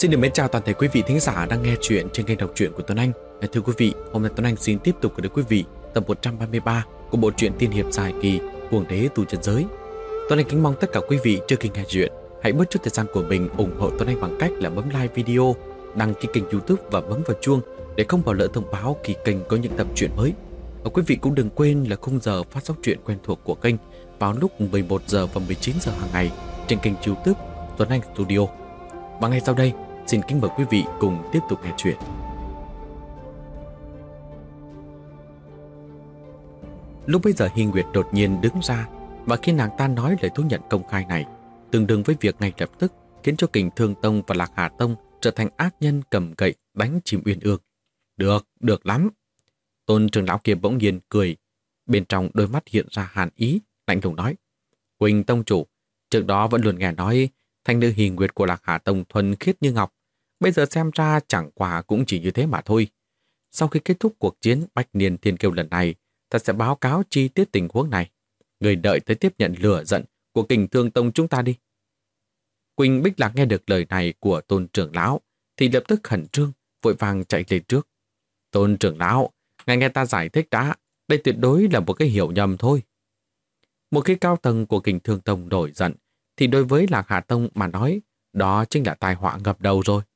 Xin được mến chào toàn thể quý vị thính giả đang nghe chuyện trên kênh đọc truyện của Tuấn Anh. Thưa quý vị, hôm nay Tuấn Anh xin tiếp tục gửi đến quý vị tập 133 của bộ truyện tiên hiệp dài kỳ Cuồng đế tu chân giới. Tuấn Anh kính mong tất cả quý vị trước khi nghe chuyện hãy bớt chút thời gian của mình ủng hộ Tuấn Anh bằng cách là bấm like video, đăng ký kênh YouTube và bấm vào chuông để không bỏ lỡ thông báo khi kênh có những tập truyện mới. Quý vị cũng đừng quên là khung giờ phát sóng truyện quen thuộc của kênh vào lúc 11 giờ và 19 giờ hàng ngày trên kênh YouTube Tuấn Anh Studio. Và ngay sau đây, xin kính mời quý vị cùng tiếp tục nghe chuyện. Lúc bấy giờ Hy Nguyệt đột nhiên đứng ra, và khi nàng ta nói lời thú nhận công khai này, tương đương với việc ngay lập tức khiến cho Kình Thương Tông và Lạc Hà Tông trở thành ác nhân cầm gậy đánh chim uyên ương. Được lắm. Tôn trưởng lão kia bỗng nhiên cười, bên trong đôi mắt hiện ra hàn ý, lạnh lùng nói: Quỳnh tông chủ, trước đó vẫn luôn nghe nói thanh nữ Hy Nguyệt của Lạc Hà Tông thuần khiết như ngọc, bây giờ xem ra chẳng qua cũng chỉ như thế mà thôi. Sau khi kết thúc cuộc chiến Bách Niên Thiên Kiêu lần này, ta sẽ báo cáo chi tiết tình huống này. Người đợi tới tiếp nhận lửa giận của Kình Thương Tông chúng ta đi. Quỳnh Bích Lạc nghe được lời này của Tôn trưởng lão thì lập tức khẩn trương, vội vàng chạy lên trước. Tôn trưởng lão, ngài nghe ta giải thích đã, đây tuyệt đối là một cái hiểu nhầm thôi. Một khi cao tầng của Kình Thương Tông nổi giận, thì đối với Lạc Hà Tông mà nói, đó chính là tai họa ngập đầu rồi.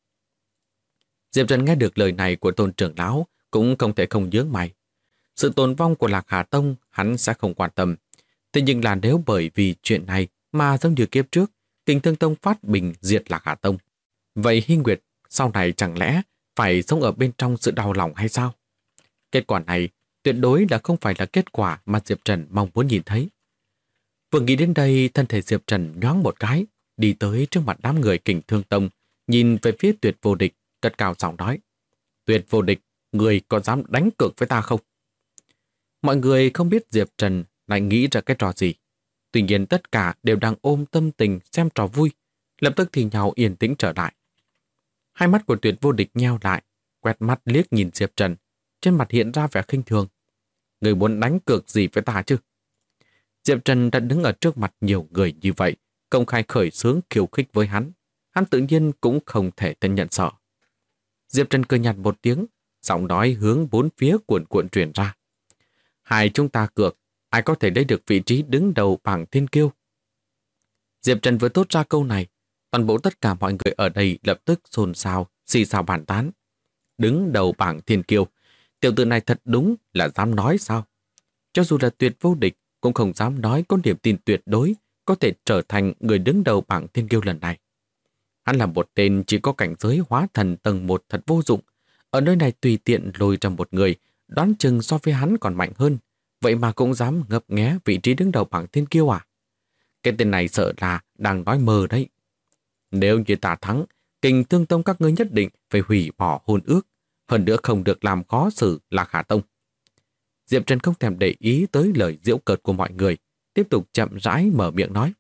Diệp Trần nghe được lời này của Tôn trưởng lão cũng không thể không nhướng mày. Sự tồn vong của Lạc Hà Tông hắn sẽ không quan tâm. Thế nhưng là nếu bởi vì chuyện này mà giống như kiếp trước, Kình Thương Tông phát bình diệt Lạc Hà Tông, vậy Hy Nguyệt sau này chẳng lẽ phải sống ở bên trong sự đau lòng hay sao? Kết quả này tuyệt đối là không phải là kết quả mà Diệp Trần mong muốn nhìn thấy. Vừa nghĩ đến đây, thân thể Diệp Trần nhoáng một cái, đi tới trước mặt đám người Kình Thương Tông, nhìn về phía Tuyệt Vô Địch, cất cao giọng nói: Tuyệt Vô Địch, người có dám đánh cược với ta không? Mọi người không biết Diệp Trần lại nghĩ ra cái trò gì. Tuy nhiên tất cả đều đang ôm tâm tình xem trò vui, lập tức thì nhau yên tĩnh trở lại. Hai mắt của Tuyệt Vô Địch nheo lại, quét mắt liếc nhìn Diệp Trần, trên mặt hiện ra vẻ khinh thường. Người muốn đánh cược gì với ta chứ? Diệp Trần đã đứng ở trước mặt nhiều người như vậy, công khai khởi xướng khiêu khích với hắn. Hắn tự nhiên cũng không thể thân nhận sợ. Diệp Trần cười nhạt một tiếng, giọng nói hướng bốn phía cuộn cuộn truyền ra: Hai chúng ta cược, ai có thể lấy được vị trí đứng đầu bảng thiên kiêu? Diệp Trần vừa thốt ra câu này, toàn bộ tất cả mọi người ở đây lập tức xôn xao, xì xào bàn tán. Đứng đầu bảng thiên kiêu, tiểu tử này thật đúng là dám nói sao? Cho dù là Tuyệt Vô Địch cũng không dám nói có niềm tin tuyệt đối có thể trở thành người đứng đầu bảng thiên kiêu lần này. Hắn là một tên chỉ có cảnh giới hóa thần tầng 1 thật vô dụng, ở nơi này tùy tiện lôi ra một người, đoán chừng so với hắn còn mạnh hơn, vậy mà cũng dám ngấp nghé vị trí đứng đầu bảng thiên kiêu à? Cái tên này sợ là đang nói mơ đấy. Nếu như ta thắng, Kình Thương Tông các ngươi nhất định phải hủy bỏ hôn ước, hơn nữa không được làm khó xử Lạc Hà Tông. Diệp Trần không thèm để ý tới lời giễu cợt của mọi người, tiếp tục chậm rãi mở miệng nói.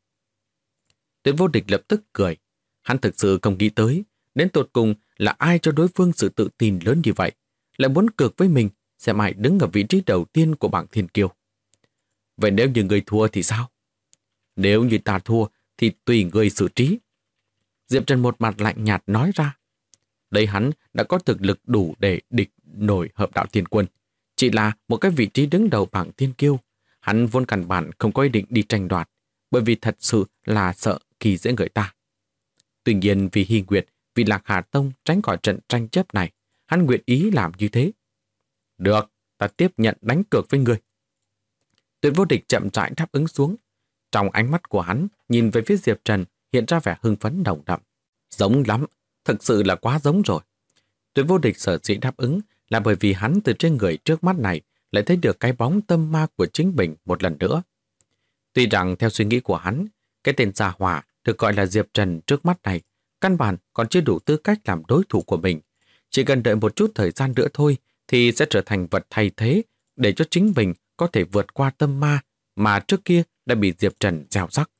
Tuyệt Vô Địch lập tức cười. Hắn thực sự không nghĩ tới, đến tột cùng là ai cho đối phương sự tự tin lớn như vậy, lại muốn cược với mình sẽ mãi đứng ở vị trí đầu tiên của bảng thiên kiêu. Vậy nếu như người thua thì sao? Nếu như ta thua thì tùy người xử trí. Diệp Trần một mặt lạnh nhạt nói ra. Đây hắn đã có thực lực đủ để địch nổi Hợp Đạo Thiên Quân. Chỉ là một cái vị trí đứng đầu bảng thiên kiêu, hắn vốn căn bản không có ý định đi tranh đoạt, bởi vì thật sự là sợ khi dễ người ta. Tuy nhiên vì Hy Nguyệt, vì Lạc Hà Tông tránh khỏi trận tranh chấp này, hắn nguyện ý làm như thế. Được, ta tiếp nhận đánh cược với người. Tuyệt Vô Địch chậm rãi đáp ứng xuống. Trong ánh mắt của hắn, nhìn về phía Diệp Trần hiện ra vẻ hưng phấn nồng đậm. Giống lắm, thực sự là quá giống rồi. Tuyệt Vô Địch sở dĩ đáp ứng là bởi vì hắn từ trên người trước mắt này lại thấy được cái bóng tâm ma của chính mình một lần nữa. Tuy rằng theo suy nghĩ của hắn, cái tên gia hỏa được gọi là Diệp Trần trước mắt này căn bản còn chưa đủ tư cách làm đối thủ của mình. Chỉ cần đợi một chút thời gian nữa thôi thì sẽ trở thành vật thay thế để cho chính mình có thể vượt qua tâm ma mà trước kia đã bị Diệp Trần gieo rắc.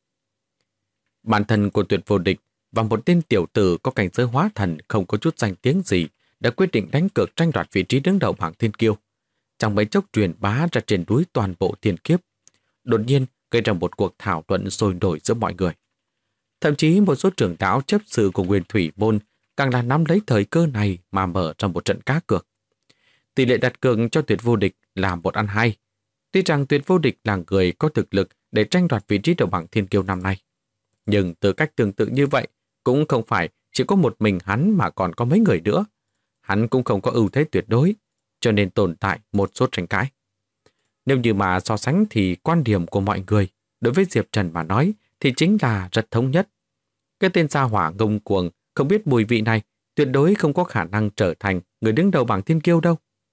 Bản thân của Tuyệt Vô Địch và một tên tiểu tử có cảnh giới hóa thần không có chút danh tiếng gì đã quyết định đánh cược tranh đoạt vị trí đứng đầu bảng thiên kiêu. Trong mấy chốc truyền bá ra trên núi toàn bộ thiên kiếp, đột nhiên gây ra một cuộc thảo luận sôi nổi giữa mọi người. Thậm chí một số trưởng lão chấp sự của Nguyên Thủy Môn càng là nắm lấy thời cơ này mà mở ra một trận cá cược. Tỷ lệ đặt cược cho Tuyệt Vô Địch là 1/2. Tuy rằng Tuyệt Vô Địch là người có thực lực để tranh đoạt vị trí đầu bảng thiên kiêu năm nay, nhưng từ cách tương tự như vậy cũng không phải chỉ có một mình hắn mà còn có mấy người nữa. Hắn cũng không có ưu thế tuyệt đối, cho nên tồn tại một số tranh cãi. Nếu như mà so sánh thì quan điểm của mọi người đối với Diệp Trần mà nói thì chính là rất thống nhất. Cái tên gia hỏa ngông cuồng không biết mùi vị này tuyệt đối không có khả năng trở thành người đứng đầu bảng thiên kiêu đâu.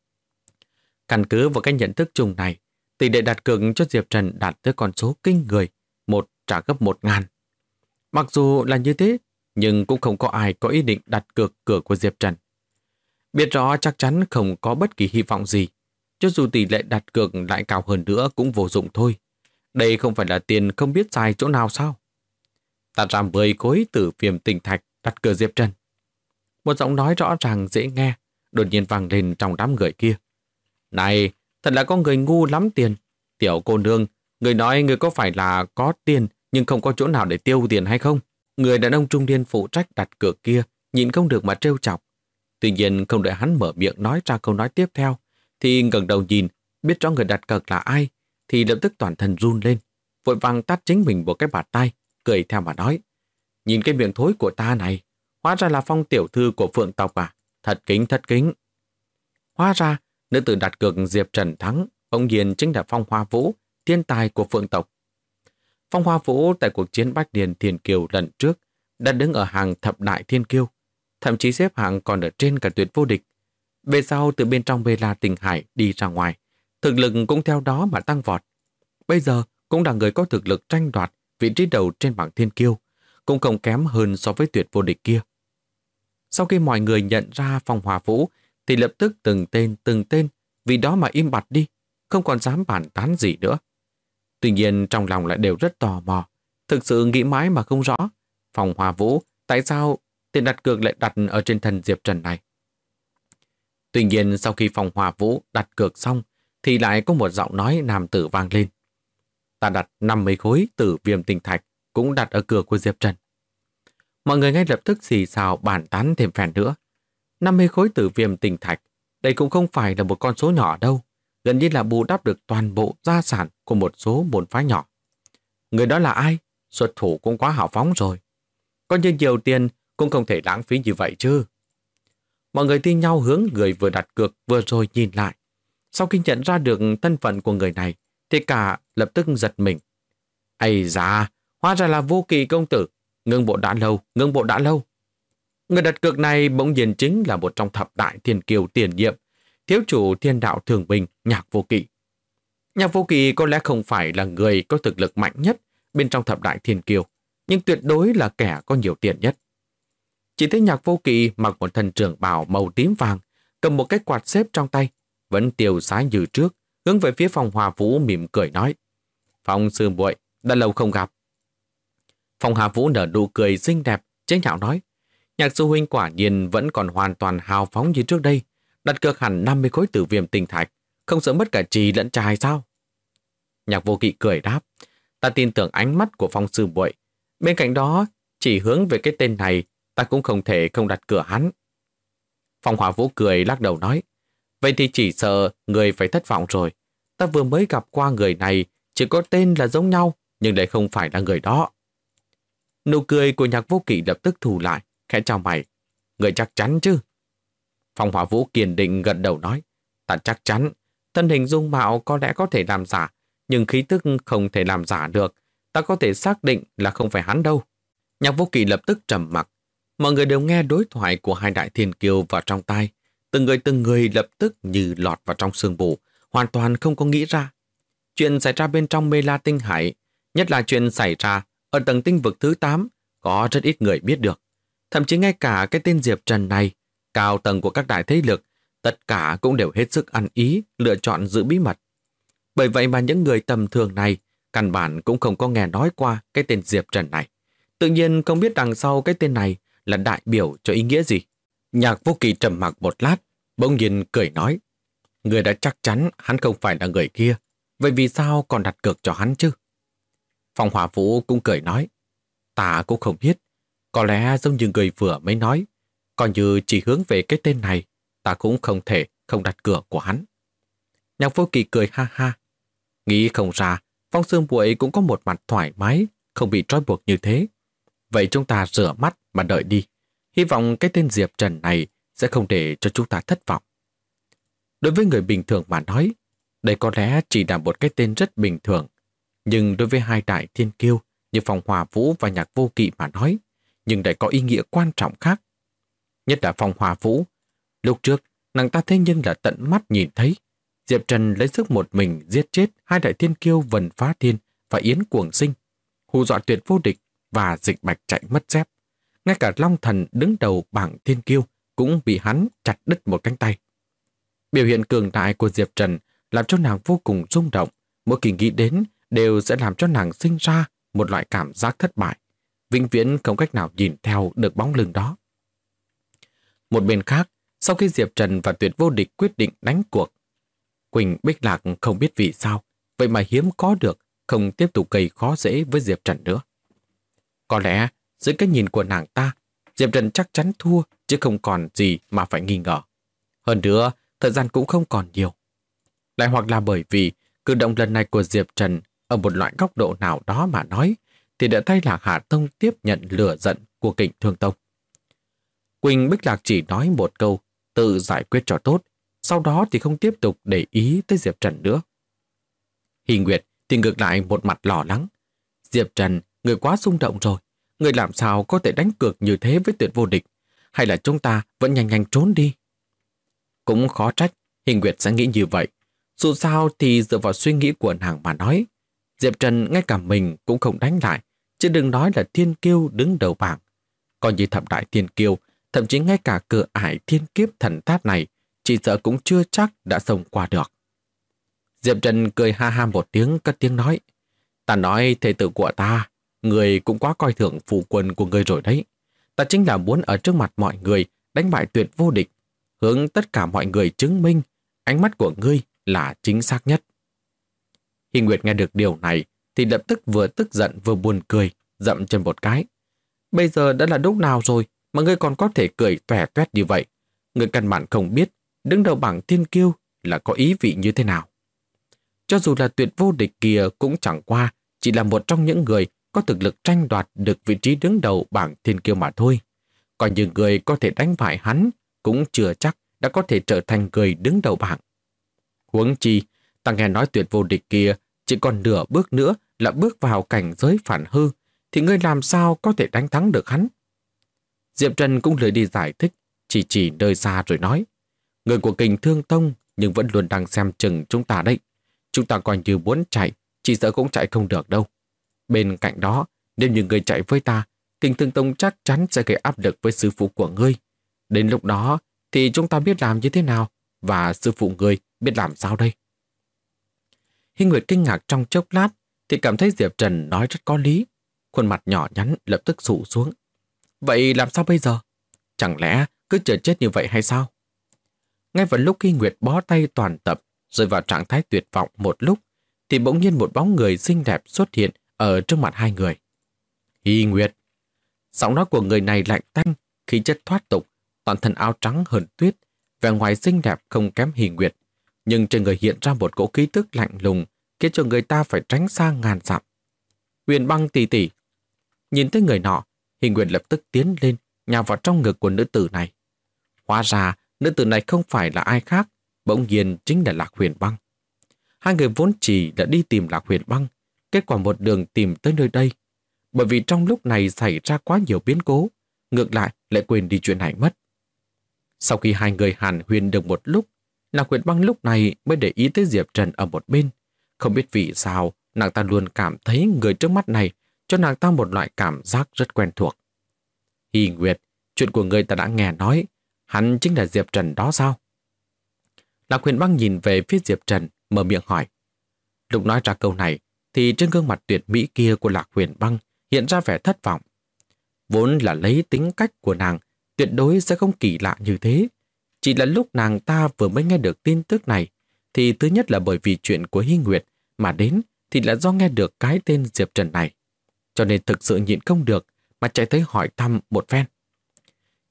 Căn cứ vào cái nhận thức chung này, tỷ lệ đặt cược cho Diệp Trần đạt tới con số kinh người, 1 trả gấp 1.000. Mặc dù là như thế, nhưng cũng không có ai có ý định đặt cược cửa của Diệp Trần. Biết rõ chắc chắn không có bất kỳ hy vọng gì, cho dù tỷ lệ đặt cược lại cao hơn nữa cũng vô dụng thôi. Đây không phải là tiền không biết xài chỗ nào sao? Ta ra 10 khối tử viêm tinh thạch đặt cược Diệp Trần. Một giọng nói rõ ràng dễ nghe, đột nhiên vang lên trong đám người kia. Này, thật là có người ngu lắm tiền. Tiểu cô nương, người nói người có phải là có tiền nhưng không có chỗ nào để tiêu tiền hay không? Người đàn ông trung niên phụ trách đặt cược kia nhịn không được mà trêu chọc. Tuy nhiên không đợi hắn mở miệng nói ra câu nói tiếp theo, thì ngẩng đầu nhìn, biết rõ người đặt cược là ai, thì lập tức toàn thân run lên, vội vàng tát chính mình một cái bạt tay, cười theo mà nói. Nhìn cái miệng thối của ta này, hóa ra là Phong tiểu thư của Phượng tộc à? Thật kính, thật kính. Hóa ra, nữ tử đặt cược Diệp Trần thắng, bỗng nhiên chính là Phong Hoa Vũ, thiên tài của Phượng tộc. Phong Hoa Vũ tại cuộc chiến Bách Điền Thiên Kiêu lần trước đã đứng ở hàng thập đại thiên kiêu, thậm chí xếp hạng còn ở trên cả Tuyệt Vô Địch. Về sau từ bên trong Bê La Tinh Hải đi ra ngoài, thực lực cũng theo đó mà tăng vọt. Bây giờ cũng là người có thực lực tranh đoạt vị trí đầu trên bảng thiên kiêu, cũng không kém hơn so với Tuyệt Vô Địch kia. Sau khi mọi người nhận ra Phong Hoa Vũ thì lập tức từng tên vì đó mà im bặt đi, không còn dám bàn tán gì nữa. Tuy nhiên trong lòng lại đều rất tò mò, thực sự nghĩ mãi mà không rõ Phong Hoa Vũ tại sao tiền đặt cược lại đặt ở trên thân Diệp Trần này. Tuy nhiên sau khi Phong Hoa Vũ đặt cược xong thì lại có một giọng nói nam tử vang lên. Ta đặt 50 khối tử viêm tinh thạch cũng đặt ở cửa của Diệp Trần. Mọi người ngay lập tức xì xào bàn tán thêm phen nữa. 50 khối tử viêm tinh thạch, đây cũng không phải là một con số nhỏ đâu, gần như là bù đắp được toàn bộ gia sản của một số môn phái nhỏ. Người đó là ai? Xuất thủ cũng quá hào phóng rồi. Có như nhiều tiền cũng không thể lãng phí như vậy chứ. Mọi người thi nhau hướng người vừa đặt cược vừa rồi nhìn lại. Sau khi nhận ra được thân phận của người này, thì cả lập tức giật mình. Ây da, hóa ra là Vô Kỵ công tử. Ngưng bộ đã lâu, ngưng bộ đã lâu. Người đặt cược này bỗng nhiên chính là một trong thập đại thiên kiêu tiền nhiệm, thiếu chủ thiên đạo thường bình, Nhạc Vô Kỵ. Nhạc Vô Kỵ có lẽ không phải là người có thực lực mạnh nhất bên trong thập đại thiên kiêu, nhưng tuyệt đối là kẻ có nhiều tiền nhất. Chỉ thấy Nhạc Vô Kỵ mặc một thân trường bào màu tím vàng, cầm một cái quạt xếp trong tay, vẫn tiêu sái như trước, hướng về phía Phong Hoa Vũ mỉm cười nói. Phong sư muội, đã lâu không gặp. Phong Hoa Vũ nở nụ cười xinh đẹp, chế nhạo nói. Nhạc sư huynh quả nhiên vẫn còn hoàn toàn hào phóng như trước đây, đặt cược hẳn 50 khối tử viêm tinh thạch, không sợ mất cả trì lẫn trai sao? Nhạc Vô Kỵ cười đáp. Ta tin tưởng ánh mắt của Phong sư muội. Bên cạnh đó, chỉ hướng về cái tên này, ta cũng không thể không đặt cửa hắn. Phong Hoa Vũ cười lắc đầu nói. Vậy thì chỉ sợ người phải thất vọng rồi. Ta vừa mới gặp qua người này, chỉ có tên là giống nhau, nhưng lại không phải là người đó. Nụ cười của Nhạc Vô Kỵ lập tức thu lại, khẽ chào mày. Người chắc chắn chứ? Phong Hoa Vũ kiên định gật đầu nói. Ta chắc chắn, thân hình dung mạo có lẽ có thể làm giả, nhưng khí tức không thể làm giả được. Ta có thể xác định là không phải hắn đâu. Nhạc Vô Kỵ lập tức trầm mặc. Mọi người đều nghe đối thoại của hai đại thiên kiêu vào trong tai. Từng người lập tức như lọt vào trong sương mù, hoàn toàn không có nghĩ ra. Chuyện xảy ra bên trong Mê La Tinh Hải, nhất là chuyện xảy ra ở tầng tinh vực thứ 8, có rất ít người biết được. Thậm chí ngay cả cái tên Diệp Trần này, cao tầng của các đại thế lực, tất cả cũng đều hết sức ăn ý, lựa chọn giữ bí mật. Bởi vậy mà những người tầm thường này, căn bản cũng không có nghe nói qua cái tên Diệp Trần này. Tự nhiên không biết đằng sau cái tên này là đại biểu cho ý nghĩa gì. Nhạc Vô Kỵ trầm mặc một lát, bỗng nhiên cười nói. Người đã chắc chắn hắn không phải là người kia, vậy vì sao còn đặt cược cho hắn chứ? Phong Hoa Vũ cũng cười nói. Ta cũng không biết, có lẽ giống như người vừa mới nói, Còn như chỉ hướng về cái tên này, ta cũng không thể không đặt cửa của hắn. Nhạc Vô Kỵ cười ha ha. Nghĩ không ra, Phong Sương Muội cũng có một mặt thoải mái, không bị trói buộc như thế. Vậy chúng ta rửa mắt mà đợi đi. Hy vọng cái tên Diệp Trần này sẽ không để cho chúng ta thất vọng. Đối với người bình thường mà nói, đây có lẽ chỉ là một cái tên rất bình thường. Nhưng đối với hai đại thiên kiêu như Phong Hòa Vũ và Nhạc Vô Kỵ mà nói, nhưng lại có ý nghĩa quan trọng khác. Nhất là Phong Hòa Vũ. Lúc trước, nàng ta thế nhưng là tận mắt nhìn thấy Diệp Trần lấy sức một mình giết chết hai đại thiên kiêu Vân Phá Thiên và Yến Cuồng Sinh, hù dọa Tuyệt Vô Địch và Dịch Bạch chạy mất dép. Ngay cả Long Thần đứng đầu bảng thiên kiêu cũng bị hắn chặt đứt một cánh tay. Biểu hiện cường đại của Diệp Trần làm cho nàng vô cùng rung động, mỗi kỳ nghĩ đến đều sẽ làm cho nàng sinh ra một loại cảm giác thất bại, vĩnh viễn không cách nào nhìn theo được bóng lưng đó. Một bên khác, sau khi Diệp Trần và Tuyệt Vô Địch quyết định đánh cuộc, Quỳnh Bích Lạc không biết vì sao, vậy mà hiếm có được, không tiếp tục gây khó dễ với Diệp Trần nữa. Có lẽ, dưới cái nhìn của nàng ta, Diệp Trần chắc chắn thua, chứ không còn gì mà phải nghi ngờ. Hơn nữa, thời gian cũng không còn nhiều. Lại hoặc là bởi vì cử động lần này của Diệp Trần ở một loại góc độ nào đó mà nói, thì đã thay Lạc Hà Tông tiếp nhận lửa giận của Kình Thương Tông. Quỳnh Bích Lạc chỉ nói một câu, tự giải quyết cho tốt, sau đó thì không tiếp tục để ý tới Diệp Trần nữa. Hy Nguyệt thì ngược lại một mặt lo lắng. Diệp Trần, người quá xung động rồi, người làm sao có thể đánh cược như thế với Tuyệt Vô Địch, hay là chúng ta vẫn nhanh nhanh trốn đi? Cũng khó trách Hy Nguyệt sẽ nghĩ như vậy. Dù sao thì dựa vào suy nghĩ của nàng mà nói, Diệp Trần ngay cả mình cũng không đánh lại, chứ đừng nói là thiên kiêu đứng đầu bảng. Còn như thập đại thiên kiêu, thậm chí ngay cả cửa ải thiên kiếp thần tháp này, chỉ sợ cũng chưa chắc đã xông qua được. Diệp Trần cười ha ha một tiếng, cất tiếng nói: Ta nói thầy tử của ta, người cũng quá coi thường phụ quân của người rồi đấy. Ta chính là muốn ở trước mặt mọi người đánh bại Tuyệt Vô Địch, hướng tất cả mọi người chứng minh ánh mắt của ngươi là chính xác nhất. Hy Nguyệt nghe được điều này thì lập tức vừa tức giận vừa buồn cười, dậm chân một cái. Bây giờ đã là lúc nào rồi mà ngươi còn có thể cười toẻ toét như vậy? Ngươi căn bản không biết đứng đầu bảng thiên kiêu là có ý vị như thế nào. Cho dù là Tuyệt Vô Địch kia cũng chẳng qua chỉ là một trong những người có thực lực tranh đoạt được vị trí đứng đầu bảng thiên kiêu mà thôi. Còn những người có thể đánh bại hắn cũng chưa chắc đã có thể trở thành người đứng đầu bảng. Huống chi, ta nghe nói Tuyệt Vô Địch kia chỉ còn nửa bước nữa là bước vào cảnh giới phản hư, thì ngươi làm sao có thể đánh thắng được hắn? Diệp Trần cũng lười đi giải thích, chỉ nơi xa rồi nói: Người của Kình Thương Tông nhưng vẫn luôn đang xem chừng chúng ta đấy. Chúng ta coi như muốn chạy, chỉ sợ cũng chạy không được đâu. Bên cạnh đó, nếu như người chạy với ta, Kình Thương Tông chắc chắn sẽ gây áp lực với sư phụ của ngươi. Đến lúc đó thì chúng ta biết làm như thế nào, và sư phụ ngươi biết làm sao đây? Hy Nguyệt kinh ngạc trong chốc lát thì cảm thấy Diệp Trần nói rất có lý. Khuôn mặt nhỏ nhắn lập tức sụ xuống. Vậy làm sao bây giờ? Chẳng lẽ cứ chờ chết như vậy hay sao? Ngay vào lúc Hy Nguyệt bó tay toàn tập, rơi vào trạng thái tuyệt vọng một lúc, thì bỗng nhiên một bóng người xinh đẹp xuất hiện ở trước mặt hai người. Hy Nguyệt! Giọng nói của người này lạnh tanh, khí chất thoát tục, toàn thân áo trắng hờn tuyết, vẻ ngoài xinh đẹp không kém Hy Nguyệt, nhưng trên người hiện ra một cỗ khí tức lạnh lùng, khiến cho người ta phải tránh xa ngàn dặm. Huyền Băng tỷ tỷ! Nhìn thấy người nọ, Hy Nguyệt lập tức tiến lên, nhào vào trong ngực của nữ tử này. Hóa ra, nữ tử này không phải là ai khác, bỗng nhiên chính là Lạc Huyền Băng. Hai người vốn chỉ đã đi tìm Lạc Huyền Băng, kết quả một đường tìm tới nơi đây. Bởi vì trong lúc này xảy ra quá nhiều biến cố, ngược lại quên đi chuyện này mất. Sau khi hai người hàn huyên được một lúc, Lạc Huyền Băng lúc này mới để ý tới Diệp Trần ở một bên. Không biết vì sao, nàng ta luôn cảm thấy người trước mắt này cho nàng ta một loại cảm giác rất quen thuộc. Hy Nguyệt, chuyện của người ta đã nghe nói, hắn chính là Diệp Trần đó sao? Lạc Huyền Băng nhìn về phía Diệp Trần, mở miệng hỏi. Lúc nói ra câu này, thì trên gương mặt tuyệt mỹ kia của Lạc Huyền Băng hiện ra vẻ thất vọng. Vốn là lấy tính cách của nàng, tuyệt đối sẽ không kỳ lạ như thế. Chỉ là lúc nàng ta vừa mới nghe được tin tức này, thì thứ nhất là bởi vì chuyện của Hy Nguyệt, mà đến thì là do nghe được cái tên Diệp Trần này. Cho nên thực sự nhịn không được, mà chạy tới hỏi thăm một phen.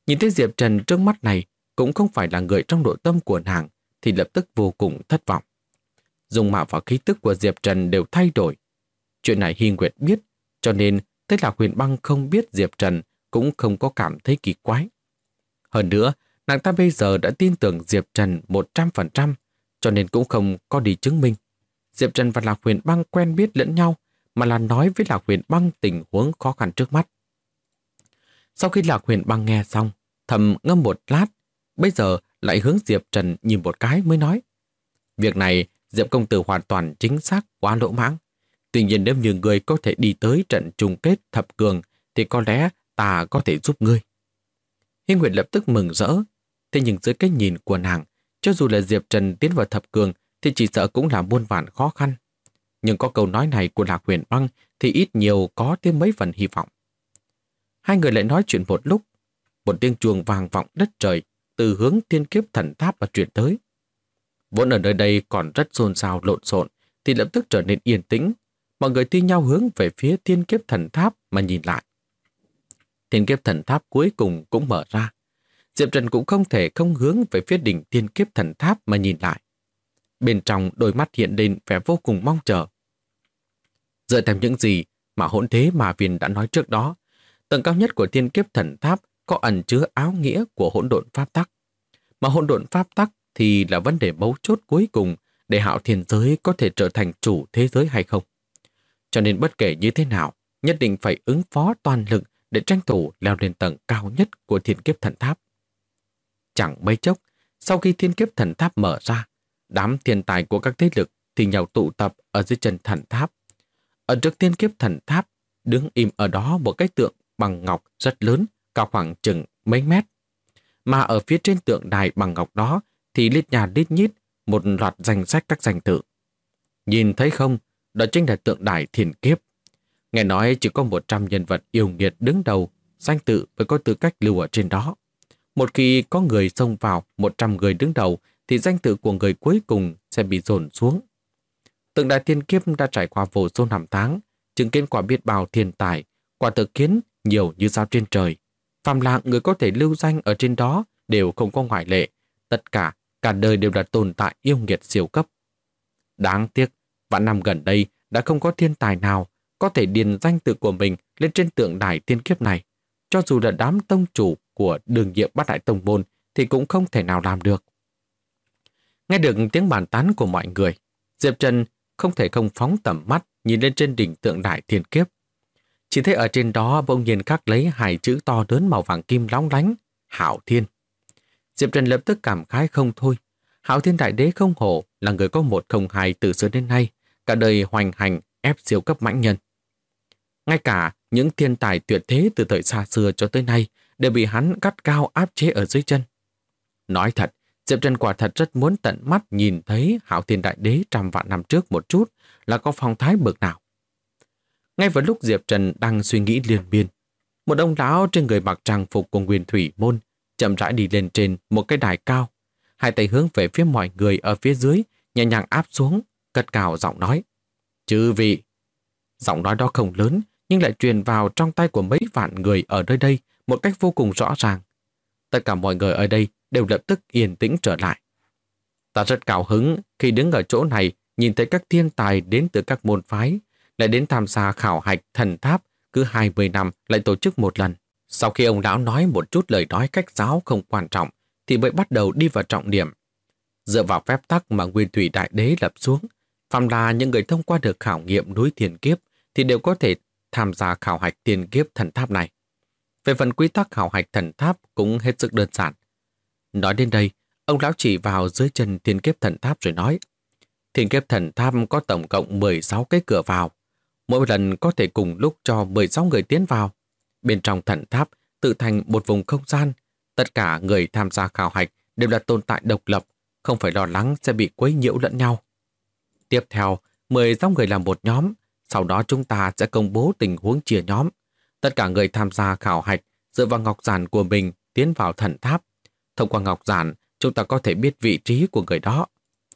Nhìn thấy Diệp Trần trước mắt này cũng không phải là người trong nội tâm của nàng thì lập tức vô cùng thất vọng. Dung mạo và khí tức của Diệp Trần đều thay đổi. Chuyện này Hy Nguyệt biết, cho nên thấy Lạc Huyền Băng không biết Diệp Trần cũng không có cảm thấy kỳ quái. Hơn nữa, nàng ta bây giờ đã tin tưởng Diệp Trần 100%, cho nên cũng không có đi chứng minh Diệp Trần và Lạc Huyền Băng quen biết lẫn nhau, mà là nói với Lạc Huyền Băng tình huống khó khăn trước mắt. Sau khi Lạc Huyền Băng nghe xong, thầm ngâm một lát, bây giờ lại hướng Diệp Trần nhìn một cái mới nói. Việc này Diệp công tử hoàn toàn chính xác quá lỗ mãng. Tuy nhiên nếu như người có thể đi tới trận chung kết thập cường thì có lẽ ta có thể giúp ngươi. Hy Nguyệt lập tức mừng rỡ. Thế nhưng dưới cái nhìn của nàng, cho dù là Diệp Trần tiến vào thập cường thì chỉ sợ cũng là muôn vàn khó khăn. Nhưng có câu nói này của Lạc Huyền Băng thì ít nhiều có thêm mấy phần hy vọng. Hai người lại nói chuyện một lúc. Một tiếng chuông vang vọng đất trời từ hướng Thiên Kiếp Thần Tháp mà truyền tới. Vốn ở nơi đây còn rất xôn xao lộn xộn thì lập tức trở nên yên tĩnh. Mọi người thi nhau hướng về phía Thiên Kiếp Thần Tháp mà nhìn lại. Thiên Kiếp Thần Tháp cuối cùng cũng mở ra. Diệp Trần cũng không thể không hướng về phía đỉnh Thiên Kiếp Thần Tháp mà nhìn lại. Bên trong đôi mắt hiện lên vẻ vô cùng mong chờ. Dựa theo những gì mà Hỗn Thế Ma Viên đã nói trước đó, tầng cao nhất của Thiên Kiếp Thần Tháp có ẩn chứa áo nghĩa của hỗn độn pháp tắc. Mà hỗn độn pháp tắc thì là vấn đề mấu chốt cuối cùng để Hạo Thiên giới có thể trở thành chủ thế giới hay không. Cho nên bất kể như thế nào, nhất định phải ứng phó toàn lực để tranh thủ leo lên tầng cao nhất của Thiên Kiếp Thần Tháp. Chẳng mấy chốc, sau khi Thiên Kiếp Thần Tháp mở ra, đám thiên tài của các thế lực thì nhau tụ tập ở dưới chân thần tháp. Ở trước Thiên Kiếp Thần Tháp, đứng im ở đó một cái tượng bằng ngọc rất lớn, cao khoảng chừng mấy mét. Mà ở phía trên tượng đài bằng ngọc đó thì lít nhà lít nhít một loạt danh sách các danh tự. Nhìn thấy không, đó chính là tượng đài Thiên Kiếp. Nghe nói chỉ có 100 nhân vật yêu nghiệt đứng đầu, danh tự mới có tư cách lưu ở trên đó. Một khi có người xông vào 100 người đứng đầu thì danh tự của người cuối cùng sẽ bị dồn xuống. Tượng đài Thiên Kiếp đã trải qua vô số năm tháng, chứng kiến qua biết bao thiên tài, quả thực kiến nhiều như sao trên trời. Phàm là người có thể lưu danh ở trên đó đều không có ngoại lệ, tất cả đời đều là tồn tại yêu nghiệt siêu cấp. Đáng tiếc, vạn năm gần đây đã không có thiên tài nào có thể điền danh tự của mình lên trên tượng đài Thiên Kiếp này. Cho dù là đám tông chủ của đường nhiệm bát đại tông môn thì cũng không thể nào làm được. Nghe được tiếng bàn tán của mọi người, Diệp Trần không thể không phóng tầm mắt nhìn lên trên đỉnh tượng đài Thiên Kiếp. Chỉ thấy ở trên đó bỗng nhiên khắc lấy hai chữ to lớn màu vàng kim lóng lánh, Hạo Thiên. Diệp Trần lập tức cảm khái không thôi. Hạo Thiên Đại Đế không hổ là người có 102 từ xưa đến nay, cả đời hoành hành ép siêu cấp mãnh nhân. Ngay cả những thiên tài tuyệt thế từ thời xa xưa cho tới nay đều bị hắn gắt cao áp chế ở dưới chân. Nói thật, Diệp Trần quả thật rất muốn tận mắt nhìn thấy Hạo Thiên Đại Đế trăm vạn năm trước một chút là có phong thái bực nào. Ngay vào lúc Diệp Trần đang suy nghĩ liên miên, một ông lão trên người mặc trang phục của Nguyên Thủy Môn chậm rãi đi lên trên một cái đài cao, hai tay hướng về phía mọi người ở phía dưới, nhẹ nhàng áp xuống, cất cao giọng nói: "Chư vị." Giọng nói đó không lớn nhưng lại truyền vào trong tay của mấy vạn người ở nơi đây một cách vô cùng rõ ràng. Tất cả mọi người ở đây đều lập tức yên tĩnh trở lại. Ta rất cao hứng khi đứng ở chỗ này nhìn thấy các thiên tài đến từ các môn phái lại đến tham gia khảo hạch thần tháp, cứ 20 năm lại tổ chức một lần. Sau khi ông lão nói một chút lời nói cách giáo không quan trọng thì mới bắt đầu đi vào trọng điểm. Dựa vào phép tắc mà Nguyên Thủy Đại Đế lập xuống, phàm là những người thông qua được khảo nghiệm núi Thiên Kiếp thì đều có thể tham gia khảo hạch Thiên Kiếp thần tháp này. Về phần quy tắc khảo hạch thần tháp cũng hết sức đơn giản. Nói đến đây, ông lão chỉ vào dưới chân Thiên Kiếp thần tháp rồi nói: Thiên Kiếp thần tháp có tổng cộng 16 cái cửa vào. Mỗi lần có thể cùng lúc cho 16 người tiến vào. Bên trong thần tháp tự thành một vùng không gian. Tất cả người tham gia khảo hạch đều là tồn tại độc lập, không phải lo lắng sẽ bị quấy nhiễu lẫn nhau. Tiếp theo, 16 người làm một nhóm. Sau đó chúng ta sẽ công bố tình huống chia nhóm. Tất cả người tham gia khảo hạch dựa vào ngọc giản của mình tiến vào thần tháp. Thông qua ngọc giản, chúng ta có thể biết vị trí của người đó.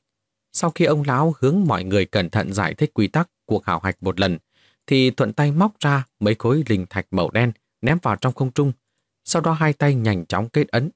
Sau khi ông lão hướng mọi người cẩn thận giải thích quy tắc của khảo hạch một lần, thì thuận tay móc ra mấy khối linh thạch màu đen ném vào trong không trung. sau đó hai tay nhanh chóng kết ấn.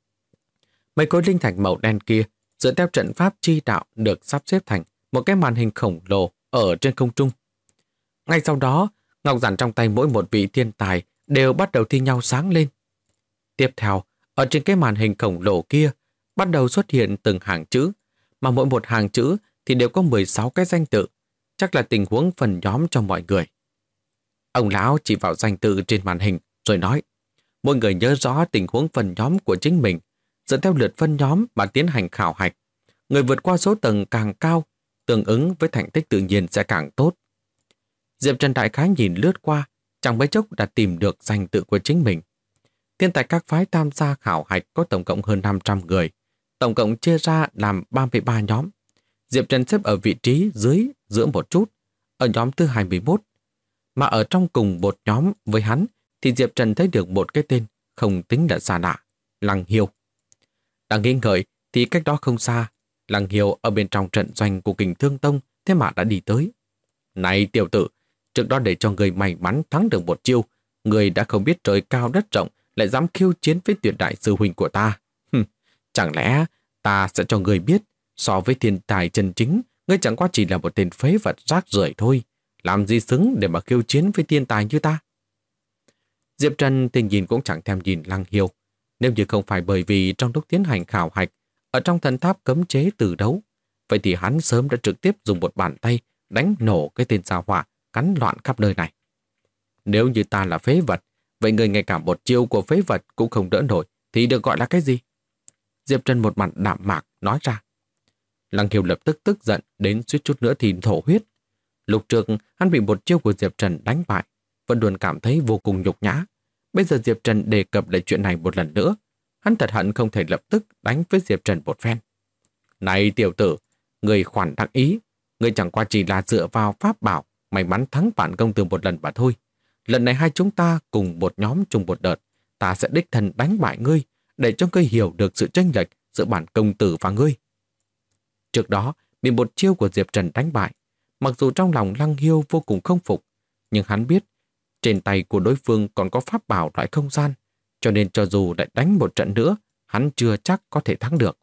Mấy khối linh thạch màu đen kia dựa theo trận pháp chi đạo được sắp xếp thành một cái màn hình khổng lồ ở trên không trung. Ngay sau đó, ngọc giản trong tay mỗi một vị thiên tài đều bắt đầu thi nhau sáng lên. Tiếp theo, ở trên cái màn hình khổng lồ kia bắt đầu xuất hiện từng hàng chữ, mà mỗi một hàng chữ thì đều có 16 cái danh tự, chắc là tình huống phần nhóm cho mọi người. Ông lão chỉ vào danh tự trên màn hình rồi nói, mỗi người nhớ rõ tình huống phần nhóm của chính mình, dựa theo lượt phân nhóm mà tiến hành khảo hạch. Người vượt qua số tầng càng cao, tương ứng với thành tích tự nhiên sẽ càng tốt. Diệp Trần đại khái nhìn lướt qua, chẳng mấy chốc đã tìm được danh tự của chính mình. Thiên tài các phái tham gia khảo hạch có tổng cộng hơn 500 người, tổng cộng chia ra làm 33 nhóm. Diệp Trần xếp ở vị trí dưới giữa một chút, ở nhóm thứ 21. Mà ở trong cùng một nhóm với hắn thì Diệp Trần thấy được một cái tên không tính là xa lạ, Lăng Hiêu. Đang nghi ngợi thì cách đó không xa, Lăng Hiêu ở bên trong trận doanh của Kình Thương Tông thế mà đã đi tới. Này tiểu tử, trước đó để cho người may mắn thắng được một chiêu, người đã không biết trời cao đất rộng lại dám khiêu chiến với tuyệt đại sư huynh của ta. Chẳng lẽ ta sẽ cho người biết, so với thiên tài chân chính, ngươi chẳng qua chỉ là một tên phế vật rác rưởi thôi. Làm gì xứng để mà khiêu chiến với thiên tài như ta? Diệp Trần thì nhìn cũng chẳng thèm nhìn Lăng Hiêu. Nếu như không phải bởi vì trong lúc tiến hành khảo hạch, ở trong thần tháp cấm chế từ đấu, vậy thì hắn sớm đã trực tiếp dùng một bàn tay đánh nổ cái tên sao hỏa cắn loạn khắp nơi này. Nếu như ta là phế vật, vậy người ngay cả một chiêu của phế vật cũng không đỡ nổi, thì được gọi là cái gì? Diệp Trần một mặt đạm mạc nói ra. Lăng Hiêu lập tức tức giận đến suýt chút nữa thì thổ huyết. Lúc trước hắn bị một chiêu của Diệp Trần đánh bại, vẫn luôn cảm thấy vô cùng nhục nhã. Bây giờ Diệp Trần đề cập lại chuyện này một lần nữa, hắn thật hận không thể lập tức đánh với Diệp Trần một phen. Này tiểu tử, người khoản đắc ý, người chẳng qua chỉ là dựa vào pháp bảo may mắn thắng phản công từ một lần mà thôi. Lần này hai chúng ta cùng một nhóm chung một đợt, ta sẽ đích thân đánh bại ngươi, để cho ngươi hiểu được sự chênh lệch giữa bản công tử và ngươi. Trước đó, bị một chiêu của Diệp Trần đánh bại, mặc dù trong lòng Lăng Hiêu vô cùng không phục, nhưng hắn biết trên tay của đối phương còn có pháp bảo loại không gian, cho nên cho dù lại đánh một trận nữa, hắn chưa chắc có thể thắng được.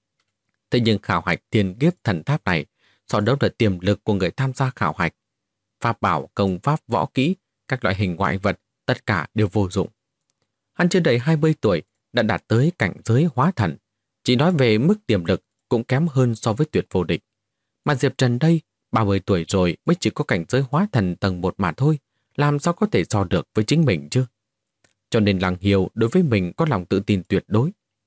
Thế nhưng khảo hạch thiên kiếp thần tháp này so đấu là tiềm lực của người tham gia khảo hạch. Pháp bảo, công pháp, võ kỹ, các loại hình ngoại vật, tất cả đều vô dụng. Hắn chưa đầy 20 tuổi đã đạt tới cảnh giới hóa thần, chỉ nói về mức tiềm lực cũng kém hơn so với tuyệt vô địch. Mà Diệp Trần đây, 30 tuổi rồi mới chỉ có cảnh giới hóa thần tầng 1 mà thôi, làm sao có thể so được với chính mình chứ? Cho nên Lăng Hiêu đối với mình có lòng tự tin tuyệt đối.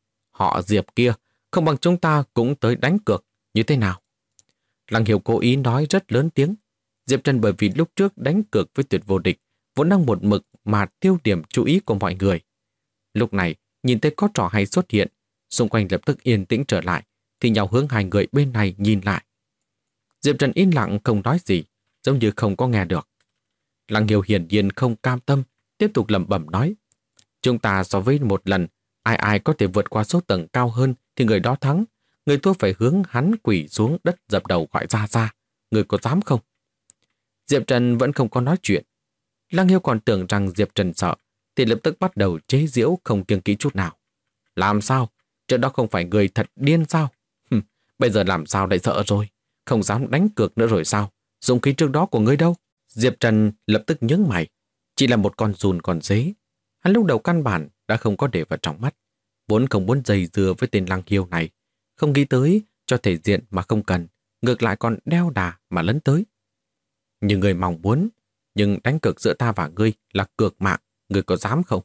Họ Diệp kia, không bằng chúng ta cũng tới đánh cược, như thế nào? Lăng Hiêu cố ý nói rất lớn tiếng. Diệp Trần bởi vì lúc trước đánh cược với tuyệt vô địch, vốn đang một mực mà tiêu điểm chú ý của mọi người. Lúc này, nhìn thấy có trò hay xuất hiện, xung quanh lập tức yên tĩnh trở lại, thì nhau hướng hai người bên này nhìn lại. Diệp Trần im lặng không nói gì, giống như không có nghe được. Lăng Hiêu hiển nhiên không cam tâm, tiếp tục lẩm bẩm nói. Chúng ta so với một lần, ai ai có thể vượt qua số tầng cao hơn thì người đó thắng. Người thua phải hướng hắn quỳ xuống đất dập đầu gọi ra. Người có dám không? Diệp Trần vẫn không có nói chuyện. Lăng Hiêu còn tưởng rằng Diệp Trần sợ, thì lập tức bắt đầu chế giễu không kiêng kỵ chút nào. Làm sao? Trước đó không phải người thật điên sao? Bây giờ làm sao lại sợ rồi? Không dám đánh cược nữa rồi sao? Dụng khí trước đó của ngươi đâu? Diệp Trần lập tức nhướng mày. Chỉ là một con giun còn dế. Hắn lúc đầu căn bản đã không có để vào trong mắt. Vốn không muốn dày dừa với tên Lăng Hiêu này. Không nghĩ tới cho thể diện mà không cần. Ngược lại còn đeo đà mà lấn tới. Như người mong muốn. Nhưng đánh cược giữa ta và ngươi là cược mạng. Ngươi có dám không?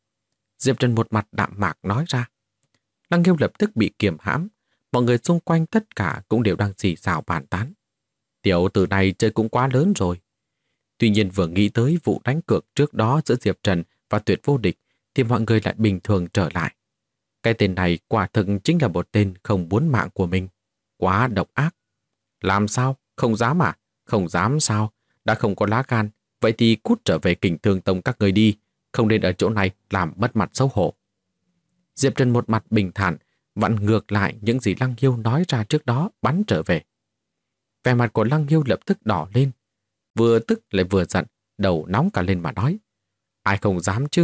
Diệp Trần một mặt đạm mạc nói ra. Lăng Hiêu lập tức bị kiềm hãm. Mọi người xung quanh tất cả cũng đều đang xì xào bàn tán. Tiểu tử này chơi cũng quá lớn rồi. Tuy nhiên vừa nghĩ tới vụ đánh cược trước đó giữa Diệp Trần và tuyệt vô địch thì mọi người lại bình thường trở lại. Cái tên này quả thực chính là một tên không muốn mạng của mình. Quá độc ác. Làm sao? Không dám à? Không dám sao? Đã không có lá gan. Vậy thì cút trở về Kình Thương Tông các người đi. Không nên ở chỗ này làm mất mặt xấu hổ. Diệp Trần một mặt bình thản vặn ngược lại những gì Lăng Hiêu nói ra trước đó bắn trở về. Vẻ mặt của Lăng Hiêu lập tức đỏ lên. Vừa tức lại vừa giận, đầu nóng cả lên mà nói. Ai không dám chứ?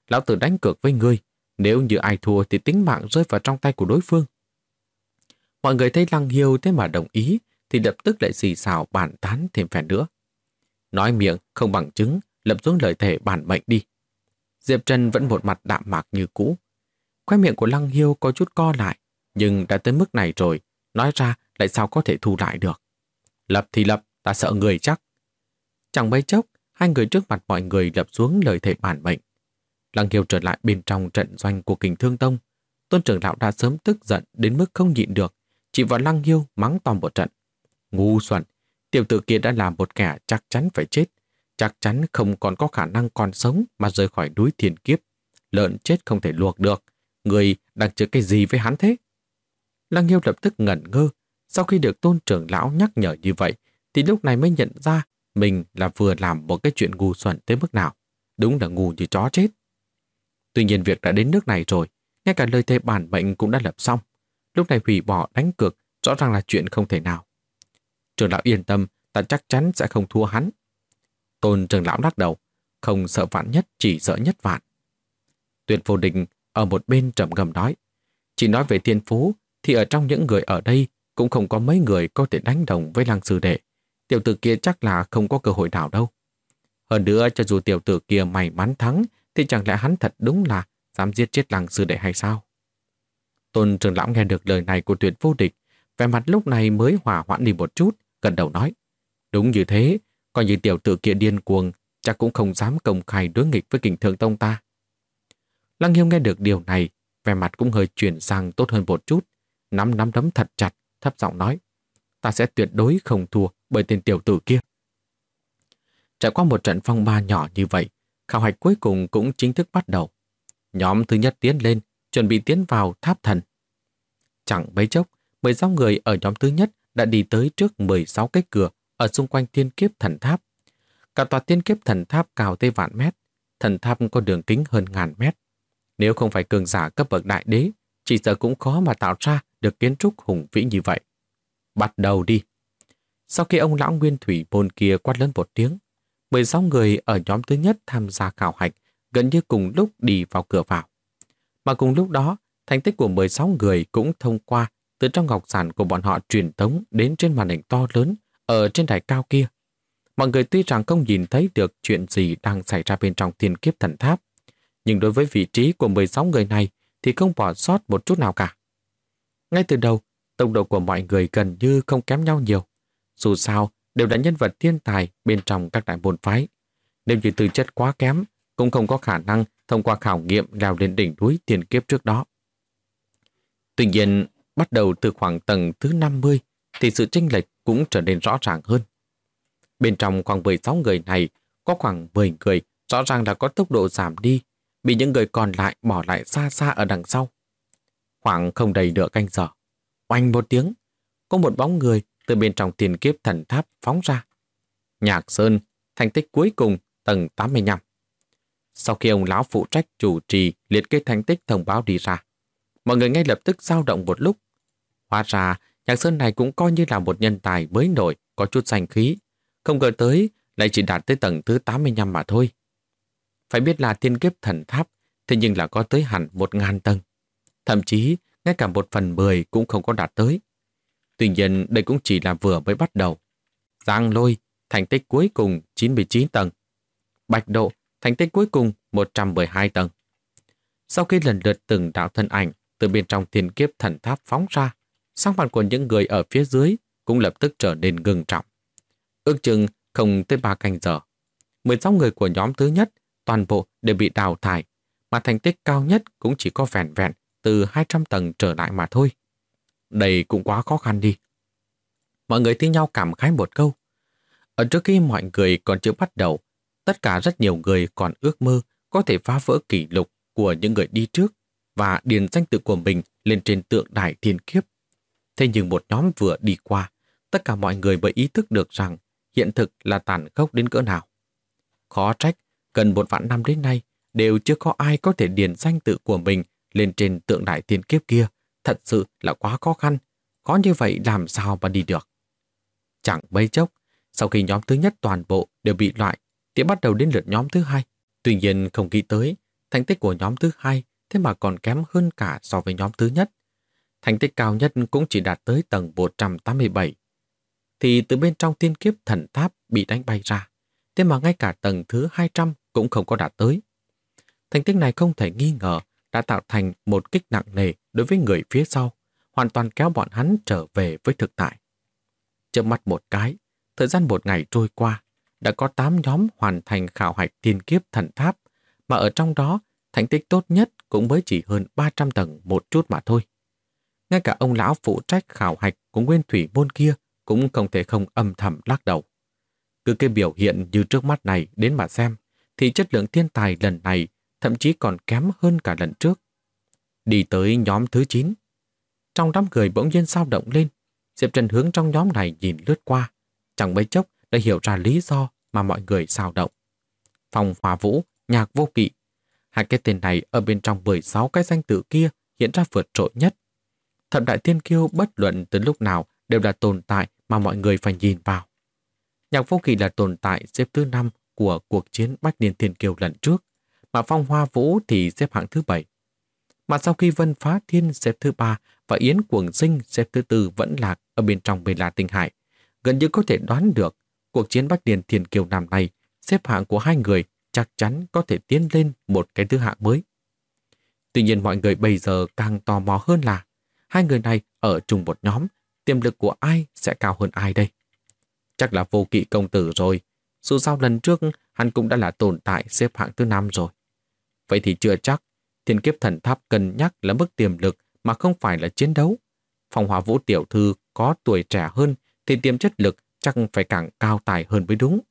Lão tử đánh cược với ngươi, nếu như ai thua thì tính mạng rơi vào trong tay của đối phương. Mọi người thấy Lăng Hiêu thế mà đồng ý thì lập tức lại xì xào bàn tán thêm phen nữa. Nói miệng không bằng chứng, lập xuống lời thề bản mệnh đi. Diệp Trần vẫn một mặt đạm mạc như cũ. Khóe miệng của Lăng Hiêu có chút co lại, nhưng đã tới mức này rồi, nói ra lại sao có thể thu lại được. Lập thì lập, ta sợ người chắc. Chẳng mấy chốc, hai người trước mặt mọi người lập xuống lời thề bản mệnh. Lăng Hiêu trở lại bên trong trận doanh của Kình Thương Tông. Tôn trưởng lão đã sớm tức giận đến mức không nhịn được, chỉ vào Lăng Hiêu mắng to một trận. Ngu xuẩn, tiểu tử kia đã làm một kẻ chắc chắn phải chết, chắc chắn không còn có khả năng còn sống mà rời khỏi núi thiên kiếp. Lợn chết không thể luộc được, người đang chữa cái gì với hắn thế? Lăng Hiêu lập tức ngẩn ngơ, sau khi được Tôn trưởng lão nhắc nhở như vậy, thì lúc này mới nhận ra mình là vừa làm một cái chuyện ngu xuẩn tới mức nào. Đúng là ngu như chó chết. Tuy nhiên việc đã đến nước này rồi, ngay cả lời thề bản mệnh cũng đã lập xong. Lúc này hủy bỏ đánh cược rõ ràng là chuyện không thể nào. Trưởng lão yên tâm, ta chắc chắn sẽ không thua hắn. Tôn trưởng lão lắc đầu, không sợ vạn nhất, chỉ sợ nhất vạn. Tuyệt Vô Địch ở một bên trầm ngâm nói, chỉ nói về thiên phú thì ở trong những người ở đây cũng không có mấy người có thể đánh đồng với Lăng sư đệ. Tiểu tử kia chắc là không có cơ hội nào đâu. Hơn nữa, cho dù tiểu tử kia may mắn thắng thì chẳng lẽ hắn thật đúng là dám giết chết Lăng sư đệ hay sao? Tôn trưởng lão nghe được lời này của Tuyệt Vô Địch, vẻ mặt lúc này mới hòa hoãn đi một chút, gật đầu nói, đúng như thế, coi như tiểu tử kia điên cuồng, chắc cũng không dám công khai đối nghịch với Kình Thương Tông ta. Lăng Hiêu nghe được điều này, vẻ mặt cũng hơi chuyển sang tốt hơn một chút, nắm đấm thật chặt, thấp giọng nói, ta sẽ tuyệt đối không thua bởi tên tiểu tử kia. Trải qua một trận phong ba nhỏ như vậy, khảo hạch cuối cùng cũng chính thức bắt đầu. Nhóm thứ nhất tiến lên, chuẩn bị tiến vào tháp thần. Chẳng mấy chốc, 16 người ở nhóm thứ nhất đã đi tới trước 16 cái cửa ở xung quanh thiên kiếp thần tháp. Cả tòa thiên kiếp thần tháp cao tới vạn mét, thần tháp có đường kính hơn ngàn mét. Nếu không phải cường giả cấp bậc đại đế, chỉ sợ cũng khó mà tạo ra được kiến trúc hùng vĩ như vậy. Bắt đầu đi. Sau khi ông lão Nguyên Thủy Môn kia quát lớn một tiếng, 16 người ở nhóm thứ nhất tham gia khảo hạch gần như cùng lúc đi vào cửa vào. Mà cùng lúc đó, thành tích của 16 người cũng thông qua từ trong ngọc giản của bọn họ truyền tống đến trên màn hình to lớn ở trên đài cao kia. Mọi người tuy rằng không nhìn thấy được chuyện gì đang xảy ra bên trong thiên kiếp thần tháp, nhưng đối với vị trí của 16 người này thì không bỏ sót một chút nào cả. Ngay từ đầu, tốc độ của mọi người gần như không kém nhau nhiều. Dù sao, đều là nhân vật thiên tài bên trong các đại môn phái. Nếu như tư chất quá kém, cũng không có khả năng thông qua khảo nghiệm leo lên đỉnh núi thiên kiếp trước đó. Tuy nhiên, bắt đầu từ khoảng tầng thứ 50 thì sự chênh lệch cũng trở nên rõ ràng hơn. Bên trong khoảng 16 người này, có khoảng 10 người rõ ràng là có tốc độ giảm đi, bị những người còn lại bỏ lại xa xa ở đằng sau. Khoảng không đầy nửa canh giờ, oanh một tiếng, có một bóng người từ bên trong thiên kiếp thần tháp phóng ra. Nhạc Sơn, thành tích cuối cùng, tầng 85. Sau khi ông lão phụ trách chủ trì liệt kê thành tích thông báo đi ra, mọi người ngay lập tức dao động một lúc. Hóa ra, Nhạc Sơn này cũng coi như là một nhân tài mới nổi, có chút danh khí. Không ngờ tới, lại chỉ đạt tới tầng thứ 85 mà thôi. Phải biết là thiên kiếp thần tháp, thế nhưng là có tới hẳn 1000 tầng. Thậm chí, ngay cả 1/10 cũng không có đạt tới. Tuy nhiên, đây cũng chỉ là vừa mới bắt đầu. Giang Lôi, thành tích cuối cùng 99 tầng. Bạch Độ, thành tích cuối cùng 112 tầng. Sau khi lần lượt từng đạo thân ảnh từ bên trong thiên kiếp thần tháp phóng ra, sắc mặt của những người ở phía dưới cũng lập tức trở nên ngưng trọng. Ước chừng không tới 3 canh giờ, 16 người của nhóm thứ nhất toàn bộ đều bị đào thải, mà thành tích cao nhất cũng chỉ có vẻn vẹn từ 200 tầng trở lại mà thôi. Đây cũng quá khó khăn đi. Mọi người thi nhau cảm khái một câu. Ở trước khi mọi người còn chưa bắt đầu, tất cả rất nhiều người còn ước mơ có thể phá vỡ kỷ lục của những người đi trước và điền danh tự của mình lên trên tượng đài thiên kiếp. Thế nhưng một nhóm vừa đi qua, tất cả mọi người mới ý thức được rằng hiện thực là tàn khốc đến cỡ nào. Khó trách, gần 1 vạn năm đến nay đều chưa có ai có thể điền danh tự của mình lên trên tượng đài thiên kiếp kia. Thật sự là quá khó khăn, khó như vậy làm sao mà đi được. Chẳng mấy chốc, sau khi nhóm thứ nhất toàn bộ đều bị loại, thì bắt đầu đến lượt nhóm thứ hai. Tuy nhiên không nghĩ tới, Thành tích của nhóm thứ hai thế mà còn kém hơn cả so với nhóm thứ nhất. Thành tích cao nhất cũng chỉ đạt tới tầng 187. Thì từ bên trong thiên kiếp thần tháp bị đánh bay ra, thế mà ngay cả tầng thứ 200 cũng không có đạt tới. Thành tích này không thể nghi ngờ đã tạo thành một kích nặng nề đối với người phía sau, hoàn toàn kéo bọn hắn trở về với thực tại. Chớp mắt một cái, thời gian một ngày trôi qua, đã có 8 nhóm hoàn thành khảo hạch thiên kiếp thần tháp, mà ở trong đó, thành tích tốt nhất cũng mới chỉ hơn 300 tầng một chút mà thôi. Ngay cả ông lão phụ trách khảo hạch của nguyên thủy môn kia cũng không thể không âm thầm lắc đầu. Cứ cái biểu hiện như trước mắt này đến mà xem, thì chất lượng thiên tài lần này thậm chí còn kém hơn cả lần trước. Đi tới nhóm thứ 9. Trong đám người bỗng nhiên dao động lên, Diệp Trần hướng trong nhóm này nhìn lướt qua, chẳng mấy chốc đã hiểu ra lý do mà mọi người dao động. Phong Hòa Vũ, Nhạc Vô Kỵ, hai cái tên này ở bên trong 16 cái danh tự kia hiện ra vượt trội nhất. Thập đại thiên kiêu bất luận từ lúc nào đều là tồn tại mà mọi người phải nhìn vào. Nhạc Vô Kỵ là tồn tại xếp thứ 5 của cuộc chiến Bách Niên Thiên Kiêu lần trước, mà Phong Hoa Vũ thì xếp hạng thứ 7. Mà sau khi Vân Phá Thiên xếp thứ 3 và Yến Cuồng Sinh xếp thứ 4 vẫn lạc ở bên trong Bê La Tinh Hải, gần như có thể đoán được cuộc chiến Bách Niên Thiên Kiêu năm nay xếp hạng của hai người chắc chắn có thể tiến lên một cái thứ hạng mới. Tuy nhiên mọi người bây giờ càng tò mò hơn là hai người này ở chung một nhóm, tiềm lực của ai sẽ cao hơn ai đây? Chắc là Vô Kỵ công tử rồi. Dù sao lần trước hắn cũng đã là tồn tại xếp hạng thứ 5 rồi. Vậy thì chưa chắc. Thiên kiếp thần tháp cân nhắc là mức tiềm lực mà không phải là chiến đấu. Phong Hòa Vũ tiểu thư có tuổi trẻ hơn thì tiềm chất lực chắc phải càng cao tài hơn mới đúng.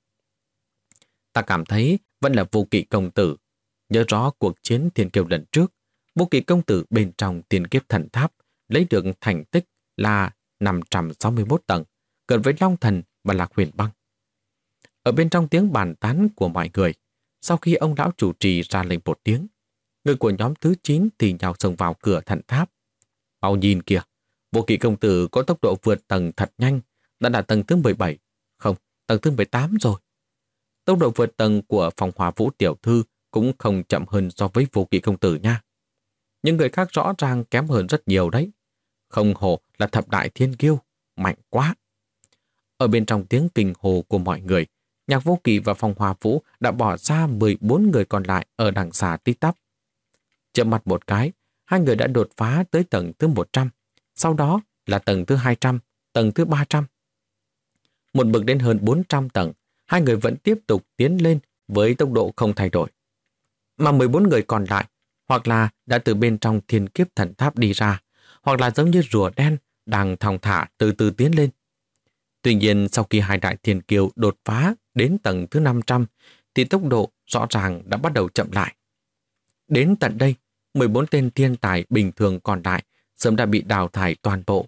Ta cảm thấy vẫn là Vô Kỵ công tử. Nhớ rõ cuộc chiến thiên kiêu lần trước, Vô Kỵ công tử bên trong thiên kiếp thần tháp lấy được thành tích là 561 tầng, gần với Long Thần và Lạc Huyền Băng. Ở bên trong tiếng bàn tán của mọi người, sau khi ông lão chủ trì ra lệnh một tiếng, người của nhóm thứ 9 thì nhào xông vào cửa thần tháp. Mau nhìn kìa, Vô Kỵ công tử có tốc độ vượt tầng thật nhanh, đã là tầng thứ 17, không, tầng thứ 18 rồi. Tốc độ vượt tầng của Phong Hòa Vũ tiểu thư cũng không chậm hơn so với Vô Kỵ công tử nha. Những người khác rõ ràng kém hơn rất nhiều đấy. Không hổ là thập đại thiên kiêu, mạnh quá. Ở bên trong tiếng kinh hồ của mọi người, Nhạc Vô Kỵ và Phong Hòa Vũ đã bỏ ra 14 người còn lại ở đằng xa tít tắp. Chợp mặt một cái, hai người đã đột phá tới tầng thứ 100, sau đó là tầng thứ 200, tầng thứ 300. Một bậc đến hơn 400 tầng, hai người vẫn tiếp tục tiến lên với tốc độ không thay đổi. Mà 14 người còn lại, hoặc là đã từ bên trong thiên kiếp thần tháp đi ra, hoặc là giống như rùa đen đang thong thả từ từ tiến lên. Tuy nhiên, sau khi hai đại thiên kiêu đột phá đến tầng thứ 500, thì tốc độ rõ ràng đã bắt đầu chậm lại. Đến tận đây, 14 tên thiên tài bình thường còn lại sớm đã bị đào thải toàn bộ.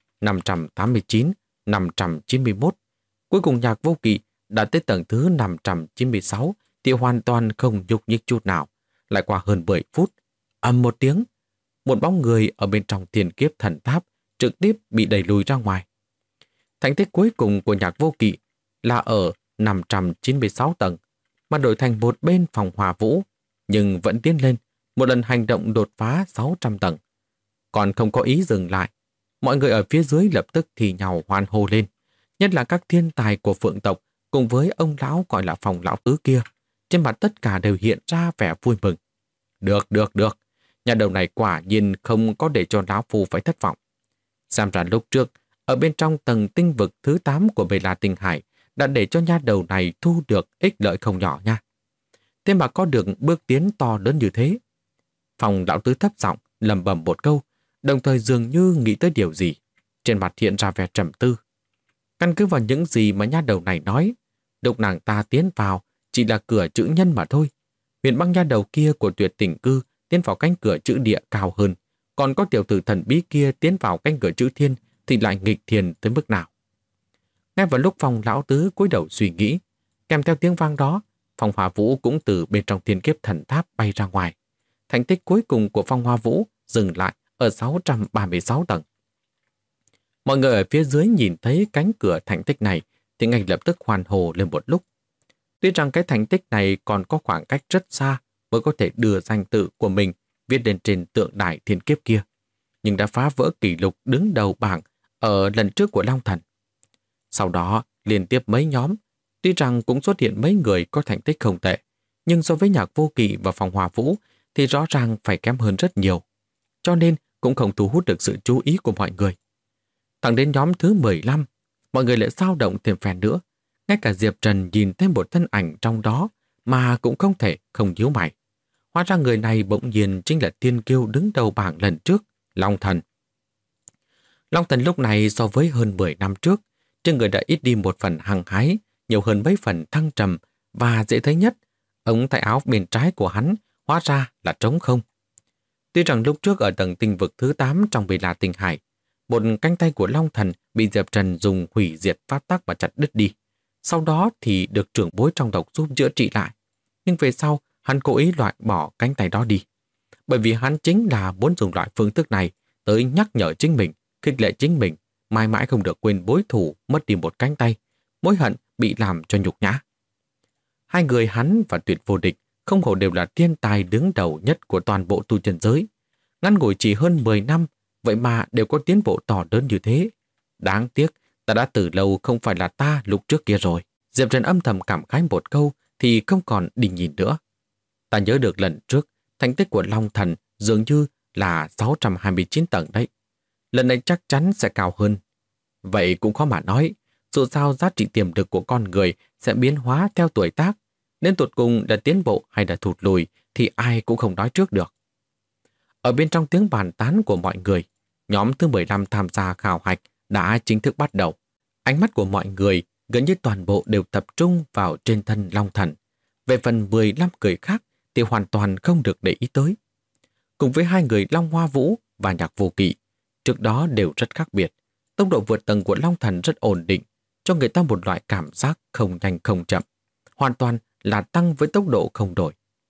589, 591. Cuối cùng Nhạc Vô Kỵ đã tới tầng thứ 596 thì hoàn toàn không nhúc nhích chút nào. Lại qua hơn 10 phút, ầm một tiếng, một bóng người ở bên trong thiên kiếp thần tháp trực tiếp bị đẩy lùi ra ngoài. Thành tích cuối cùng của Nhạc Vô Kỵ là ở 596 tầng, mà đổi thành một bên Phong Hòa Vũ, nhưng vẫn tiến lên, một lần hành động đột phá 600 tầng. Còn không có ý dừng lại, mọi người ở phía dưới lập tức thì nhào hoan hô lên, nhất là các thiên tài của Phượng tộc cùng với ông lão gọi là Phong lão tứ kia. Trên mặt tất cả đều hiện ra vẻ vui mừng. Được. Nhà đầu này quả nhiên không có để cho lão phu phải thất vọng. Xem ra lúc trước, ở bên trong tầng tinh vực thứ 8 của Bê La Tinh Hải đã để cho nha đầu này thu được ích lợi không nhỏ nha. Thế mà có được bước tiến to lớn như thế. Phong lão tứ thấp giọng lẩm bẩm một câu, đồng thời dường như nghĩ tới điều gì. Trên mặt hiện ra vẻ trầm tư. Căn cứ vào những gì mà nha đầu này nói, lúc nàng ta tiến vào chỉ là cửa chữ nhân mà thôi. Huyền Băng nha đầu kia của Tuyệt Tình Cư tiến vào cánh cửa chữ địa cao hơn, còn có tiểu tử thần bí kia tiến vào cánh cửa chữ thiên thì lại nghịch thiền tới mức nào. Ngay vào lúc Phong lão tứ cúi đầu suy nghĩ, kèm theo tiếng vang đó, Phong Hòa Vũ cũng từ bên trong thiên kiếp thần tháp bay ra ngoài. Thành tích cuối cùng của Phong Hoa Vũ dừng lại ở 636 tầng. Mọi người ở phía dưới nhìn thấy cánh cửa thành tích này thì ngay lập tức hoan hô lên một lúc. Tuy rằng cái thành tích này còn có khoảng cách rất xa mới có thể đưa danh tự của mình viết lên trên tượng đài thiên kiếp kia, nhưng đã phá vỡ kỷ lục đứng đầu bảng ở lần trước của Long Thần. Sau đó, liên tiếp mấy nhóm, tuy rằng cũng xuất hiện mấy người có thành tích không tệ, nhưng so với Nhạc Vô Kỵ và Phòng Hòa Vũ thì rõ ràng phải kém hơn rất nhiều, cho nên cũng không thu hút được sự chú ý của mọi người. Thẳng đến nhóm thứ 15, mọi người lại dao động thêm phen nữa. Ngay cả Diệp Trần nhìn thêm một thân ảnh trong đó mà cũng không thể không nhíu mày. Hóa ra người này bỗng nhiên chính là thiên kiêu đứng đầu bảng lần trước, Long Thần. Long Thần lúc này so với hơn 10 năm trước, trên người đã ít đi một phần hăng hái, nhiều hơn mấy phần thăng trầm, và dễ thấy nhất, ống tay áo bên trái của hắn hóa ra là trống không. Tuy rằng lúc trước ở tầng tinh vực thứ 8 trong Bì La Tinh Hải, một cánh tay của Long Thần bị Diệp Trần dùng hủy diệt pháp tắc và chặt đứt đi. Sau đó thì được trưởng bối trong tộc giúp chữa trị lại. Nhưng về sau, hắn cố ý loại bỏ cánh tay đó đi. Bởi vì hắn chính là muốn dùng loại phương thức này tới nhắc nhở chính mình, khích lệ chính mình, mãi mãi không được quên bối thủ mất đi một cánh tay, mối hận bị làm cho nhục nhã. Hai người hắn và Tuyệt Vô Địch không hổ đều là thiên tài đứng đầu nhất của toàn bộ tu chân giới. Ngắn ngủi chỉ hơn 10 năm, vậy mà đều có tiến bộ to lớn như thế. Đáng tiếc, ta đã từ lâu không phải là ta lúc trước kia rồi. Diệp Trần âm thầm cảm khái một câu thì không còn đi nhìn nữa. Ta nhớ được lần trước, thành tích của Long Thần dường như là 629 tầng đấy. Lần này chắc chắn sẽ cao hơn. Vậy cũng khó mà nói, dù sao giá trị tiềm lực của con người sẽ biến hóa theo tuổi tác, nên tụt cùng là tiến bộ hay là thụt lùi thì ai cũng không nói trước được. Ở bên trong tiếng bàn tán của mọi người, nhóm thứ 15 tham gia khảo hạch đã chính thức bắt đầu. Ánh mắt của mọi người gần như toàn bộ đều tập trung vào trên thân Long Thần. Về phần 15 người khác thì hoàn toàn không được để ý tới. Cùng với hai người Long Hoa Vũ và Nhạc Vô Kỵ, trước đó đều rất khác biệt. Tốc độ vượt tầng của Long Thần rất ổn định, cho người ta một loại cảm giác không nhanh không chậm. Hoàn toàn là tăng với tốc độ không đổi.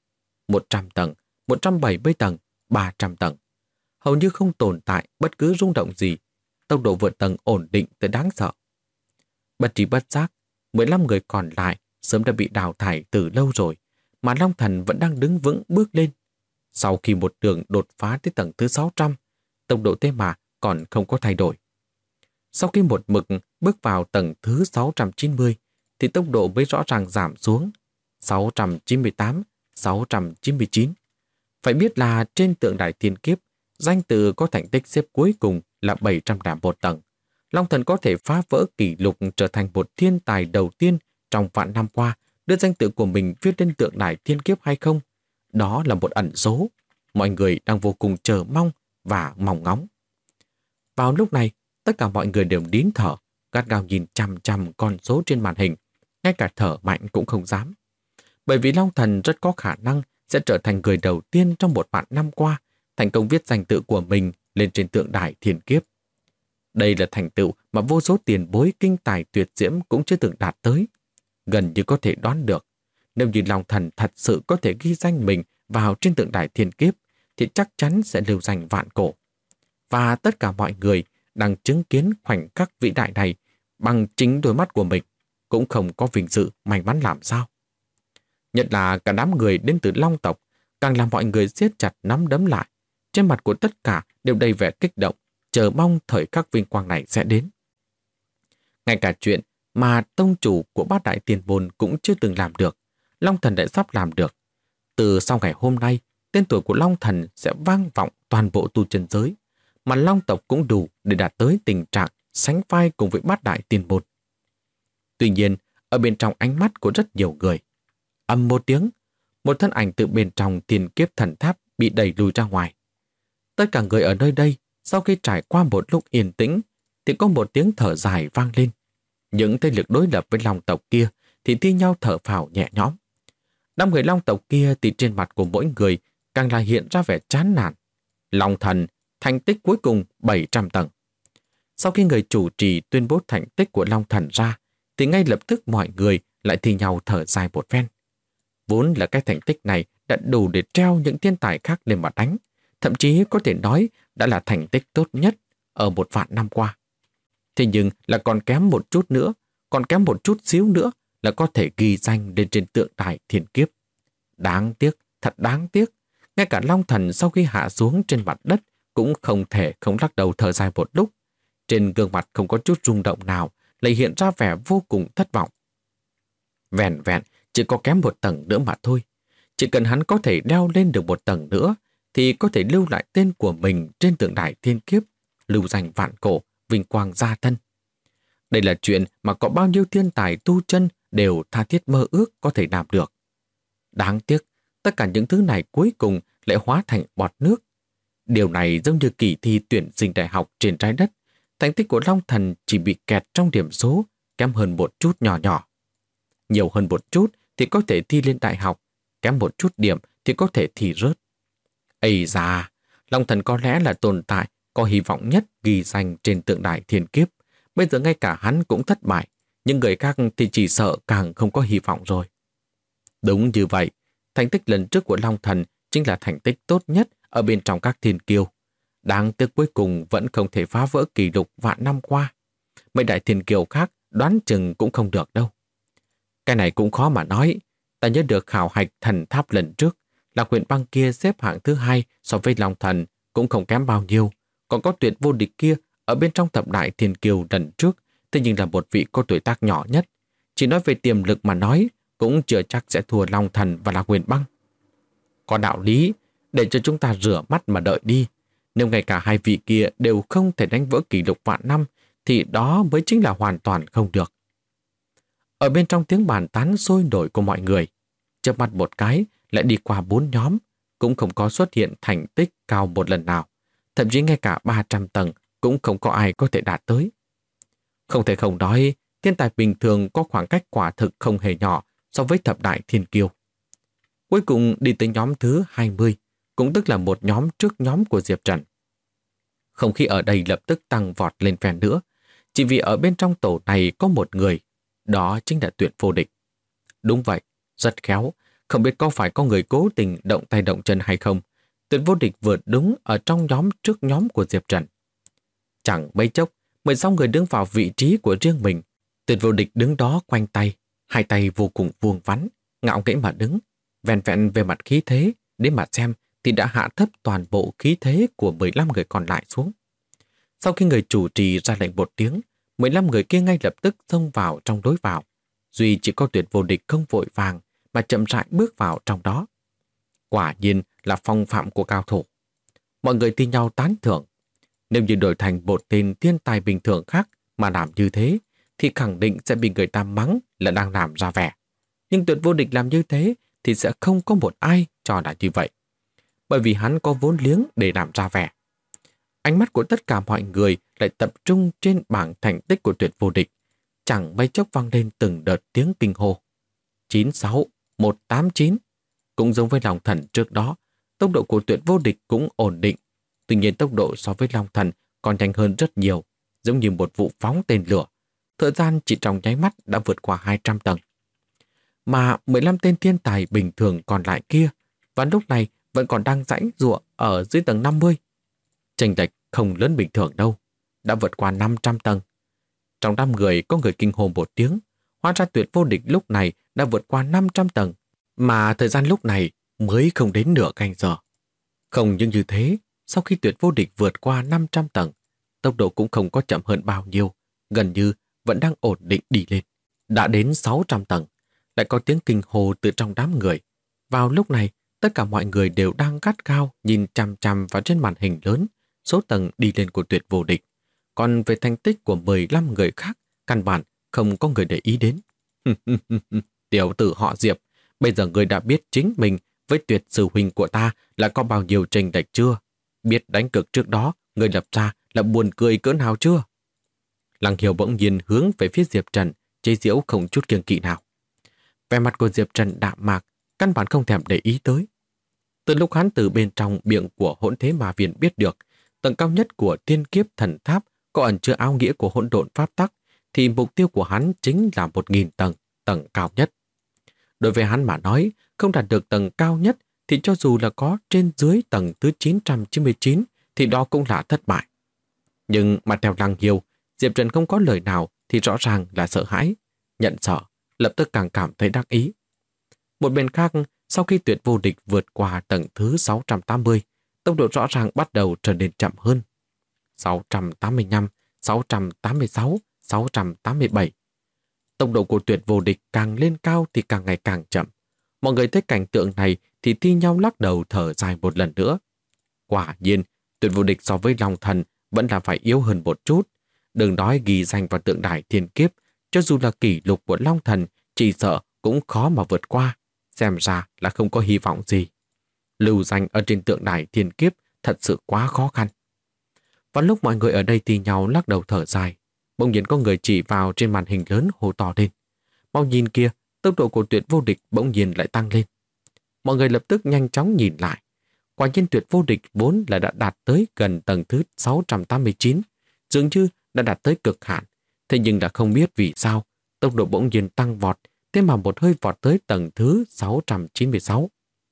100 tầng, 170 tầng, 300 tầng. Hầu như không tồn tại bất cứ rung động gì. Tốc độ vượt tầng ổn định tới đáng sợ. Bất trí bất giác, 15 người còn lại sớm đã bị đào thải từ lâu rồi, mà Long Thần vẫn đang đứng vững bước lên. Sau khi một đường đột phá tới tầng thứ 600, tốc độ thế mà còn không có thay đổi. Sau khi một mực bước vào tầng thứ 690, thì tốc độ mới rõ ràng giảm xuống 698, 699. Phải biết là trên tượng đài thiên kiếp, danh từ có thành tích xếp cuối cùng là 701 tầng. Long Thần có thể phá vỡ kỷ lục trở thành một thiên tài đầu tiên trong vạn năm qua đưa danh tự của mình viết lên tượng đài thiên kiếp hay không? Đó là một ẩn số. Mọi người đang vô cùng chờ mong và mong ngóng. Vào lúc này, tất cả mọi người đều nín thở, gắt gao nhìn chằm chằm con số trên màn hình, ngay cả thở mạnh cũng không dám. Bởi vì Long Thần rất có khả năng sẽ trở thành người đầu tiên trong một vạn năm qua thành công viết danh tự của mình lên trên tượng đài thiên kiếp. Đây là thành tựu mà vô số tiền bối kinh tài tuyệt diễm cũng chưa từng đạt tới. Gần như có thể đoán được, nếu như Long Thần thật sự có thể ghi danh mình vào trên tượng đài thiên kiếp, thì chắc chắn sẽ lưu danh vạn cổ. Và tất cả mọi người đang chứng kiến khoảnh khắc vĩ đại này bằng chính đôi mắt của mình, cũng không có vinh dự may mắn làm sao. Nhất là cả đám người đến từ Long tộc, càng làm mọi người siết chặt nắm đấm lại. Trên mặt của tất cả đều đầy vẻ kích động, chờ mong thời khắc vinh quang này sẽ đến. Ngay cả chuyện mà tông chủ của Bát Đại Tiền Môn cũng chưa từng làm được, Long Thần đã sắp làm được. Từ sau ngày hôm nay, tên tuổi của Long Thần sẽ vang vọng toàn bộ tu chân giới, mà Long tộc cũng đủ để đạt tới tình trạng sánh vai cùng với Bát Đại Tiền Môn. Tuy nhiên, ở bên trong ánh mắt của rất nhiều người, ầm một tiếng, một thân ảnh từ bên trong Thiên Kiếp Thần Tháp bị đẩy lùi ra ngoài. Tất cả người ở nơi đây, sau khi trải qua một lúc yên tĩnh, thì có một tiếng thở dài vang lên. Những thế lực đối lập với Long tộc kia thì thi nhau thở phào nhẹ nhõm. Đám người Long tộc kia thì trên mặt của mỗi người càng là hiện ra vẻ chán nản. Long Thần, thành tích cuối cùng 700 tầng. Sau khi người chủ trì tuyên bố thành tích của Long Thần ra, thì ngay lập tức mọi người lại thi nhau thở dài một phen. Vốn là cái thành tích này đã đủ để treo những thiên tài khác lên mà đánh, thậm chí có thể nói đã là thành tích tốt nhất ở một vạn năm qua. Thế nhưng là còn kém một chút nữa, còn kém một chút xíu nữa là có thể ghi danh lên trên tượng đài thiên kiếp. Đáng tiếc, Thật đáng tiếc, ngay cả Long Thần sau khi hạ xuống trên mặt đất cũng không thể không lắc đầu thở dài một lúc. Trên gương mặt không có chút rung động nào, lại hiện ra vẻ vô cùng thất vọng. Vẹn vẹn chỉ có kém một tầng nữa mà thôi. Chỉ cần hắn có thể leo lên được một tầng nữa, thì có thể lưu lại tên của mình trên tượng đài thiên kiếp, lưu danh vạn cổ, vinh quang gia thân. Đây là chuyện mà có bao nhiêu thiên tài tu chân đều tha thiết mơ ước có thể làm được. Đáng tiếc, tất cả những thứ này cuối cùng lại hóa thành bọt nước. Điều này giống như kỳ thi tuyển sinh đại học trên trái đất. Thành tích của Long Thần chỉ bị kẹt trong điểm số, kém hơn một chút nhỏ nhỏ. Nhiều hơn một chút thì có thể thi lên đại học, kém một chút điểm thì có thể thi rớt. Ây da, Long Thần có lẽ là tồn tại có hy vọng nhất ghi danh trên tượng đài thiên kiếp. Bây giờ ngay cả hắn cũng thất bại, nhưng người khác thì chỉ sợ càng không có hy vọng rồi. Đúng như vậy, thành tích lần trước của Long Thần chính là thành tích tốt nhất ở bên trong các thiên kiêu. Đáng tiếc cuối cùng vẫn không thể phá vỡ kỷ lục vạn năm qua. Mấy đại thiên kiêu khác đoán chừng cũng không được đâu. Cái này cũng khó mà nói. Ta nhớ được khảo hạch thần tháp lần trước là huyện băng kia xếp hạng thứ 2 so với Long Thần, cũng không kém bao nhiêu. Còn có tuyệt vô địch kia ở bên trong thập đại thiên kiêu lần trước, thế nhưng là một vị có tuổi tác nhỏ nhất. Chỉ nói về tiềm lực mà nói, cũng chưa chắc sẽ thua Long Thần và Lạc Huyền Băng. Có đạo lý, để cho chúng ta rửa mắt mà đợi đi. Nếu ngay cả hai vị kia đều không thể đánh vỡ kỷ lục vạn năm, thì đó mới chính là hoàn toàn không được. Ở bên trong tiếng bàn tán sôi nổi của mọi người, chớp mắt một cái lại đi qua 4 nhóm, cũng không có xuất hiện thành tích cao một lần nào. Thậm chí ngay cả 300 tầng cũng không có ai có thể đạt tới. Không thể không nói, thiên tài bình thường có khoảng cách quả thực không hề nhỏ so với thập đại thiên kiêu. Cuối cùng đi tới nhóm thứ 20, cũng tức là một nhóm trước nhóm của Diệp Trần. Không khí ở đây lập tức tăng vọt lên phen nữa, chỉ vì ở bên trong tổ này có một người, đó chính là Tuyệt Vô Địch. Đúng vậy, rất khéo, không biết có phải có người cố tình động tay động chân hay không, Tuyệt Vô Địch vượt đúng ở trong nhóm trước nhóm của Diệp Trần. Chẳng mấy chốc, 16 người đứng vào vị trí của riêng mình. Tuyệt Vô Địch đứng đó quanh tay, hai tay vô cùng vuông vắn, ngạo nghễ mà đứng, vẹn vẹn về mặt khí thế, đến mà xem thì đã hạ thấp toàn bộ khí thế của 15 người còn lại xuống. Sau khi người chủ trì ra lệnh một tiếng, 15 người kia ngay lập tức xông vào trong lối vào. Duy chỉ có Tuyệt Vô Địch không vội vàng mà chậm rãi bước vào trong đó. Quả nhiên là phong phạm của cao thủ. Mọi người thi nhau tán thưởng. Nếu như đổi thành một tên thiên tài bình thường khác mà làm như thế, thì khẳng định sẽ bị người ta mắng là đang làm ra vẻ. Nhưng Tuyệt Vô Địch làm như thế thì sẽ không có một ai cho là như vậy. Bởi vì hắn có vốn liếng để làm ra vẻ. Ánh mắt của tất cả mọi người lại tập trung trên bảng thành tích của Tuyệt Vô Địch. Chẳng mấy chốc vang lên từng đợt tiếng kinh hô. 96, 189. Cũng giống với Long Thần trước đó, tốc độ của Tuyệt Vô Địch cũng ổn định. Tuy nhiên tốc độ so với Long Thần còn nhanh hơn rất nhiều, giống như một vụ phóng tên lửa. Thời gian chỉ trong nháy mắt đã vượt qua 200 tầng. Mà 15 tên thiên tài bình thường còn lại kia, và lúc này vẫn còn đang giãy giụa ở dưới tầng 50. Chênh lệch không lớn bình thường đâu, đã vượt qua 500 tầng. Trong 5 người có người kinh hô một tiếng, hóa ra Tuyệt Vô Địch lúc này đã vượt qua 500 tầng, mà thời gian lúc này mới không đến nửa canh giờ. Không những như thế, sau khi Tuyệt Vô Địch vượt qua 500 tầng, tốc độ cũng không có chậm hơn bao nhiêu, gần như vẫn đang ổn định đi lên. Đã đến 600 tầng, lại có tiếng kinh hô từ trong đám người. Vào lúc này, tất cả mọi người đều đang gắt gao nhìn chằm chằm vào trên màn hình lớn số tầng đi lên của Tuyệt Vô Địch. Còn về thành tích của 15 người khác, căn bản không có người để ý đến. Tiểu tử họ Diệp, bây giờ người đã biết chính mình với Tuyệt sư huynh của ta là có bao nhiêu chênh lệch chưa? Biết đánh cược trước đó, người lập ra là buồn cười cỡ nào chưa? Lăng Hiểu bỗng nhiên hướng về phía Diệp Trần, chế giễu không chút kiêng kỵ nào. Vẻ mặt của Diệp Trần đạm mạc, căn bản không thèm để ý tới. Từ lúc hắn từ bên trong miệng của Hỗn Thế Ma Viên biết được tầng cao nhất của Thiên Kiếp Thần Tháp có ẩn chứa áo nghĩa của hỗn độn pháp tắc, thì mục tiêu của hắn chính là 1000 tầng, tầng cao nhất. Đối với hắn mà nói, không đạt được tầng cao nhất thì cho dù là có trên dưới tầng thứ 999 thì đó cũng là thất bại. Nhưng mà theo Lăng Hiểu, Diệp Trần không có lời nào thì rõ ràng là sợ hãi, nhận sợ, lập tức càng cảm thấy đắc ý. Một bên khác, Sau khi Tuyệt Vô Địch vượt qua tầng thứ 680, tốc độ rõ ràng bắt đầu trở nên chậm hơn. 685, 686, 687. Tốc độ của Tuyệt Vô Địch càng lên cao thì càng ngày càng chậm. Mọi người thấy cảnh tượng này thì thi nhau lắc đầu thở dài một lần nữa. Quả nhiên, Tuyệt Vô Địch so với Long Thần vẫn là phải yếu hơn một chút. Đừng nói ghi danh vào tượng đài thiên kiếp, cho dù là kỷ lục của Long Thần, chỉ sợ cũng khó mà vượt qua. Xem ra là không có hy vọng gì. Lưu danh ở trên tượng đài thiên kiếp thật sự quá khó khăn. Và lúc mọi người ở đây thì nhau lắc đầu thở dài, bỗng nhiên có người chỉ vào trên màn hình lớn hô to lên. Mau nhìn kia, tốc độ của Tuyệt Vô Địch bỗng nhiên lại tăng lên. Mọi người lập tức nhanh chóng nhìn lại. Quả nhiên Tuyệt Vô Địch vốn là đã đạt tới gần tầng thứ 689, dường như đã đạt tới cực hạn. Thế nhưng đã không biết vì sao, tốc độ bỗng nhiên tăng vọt, thế mà một hơi vọt tới tầng thứ 696.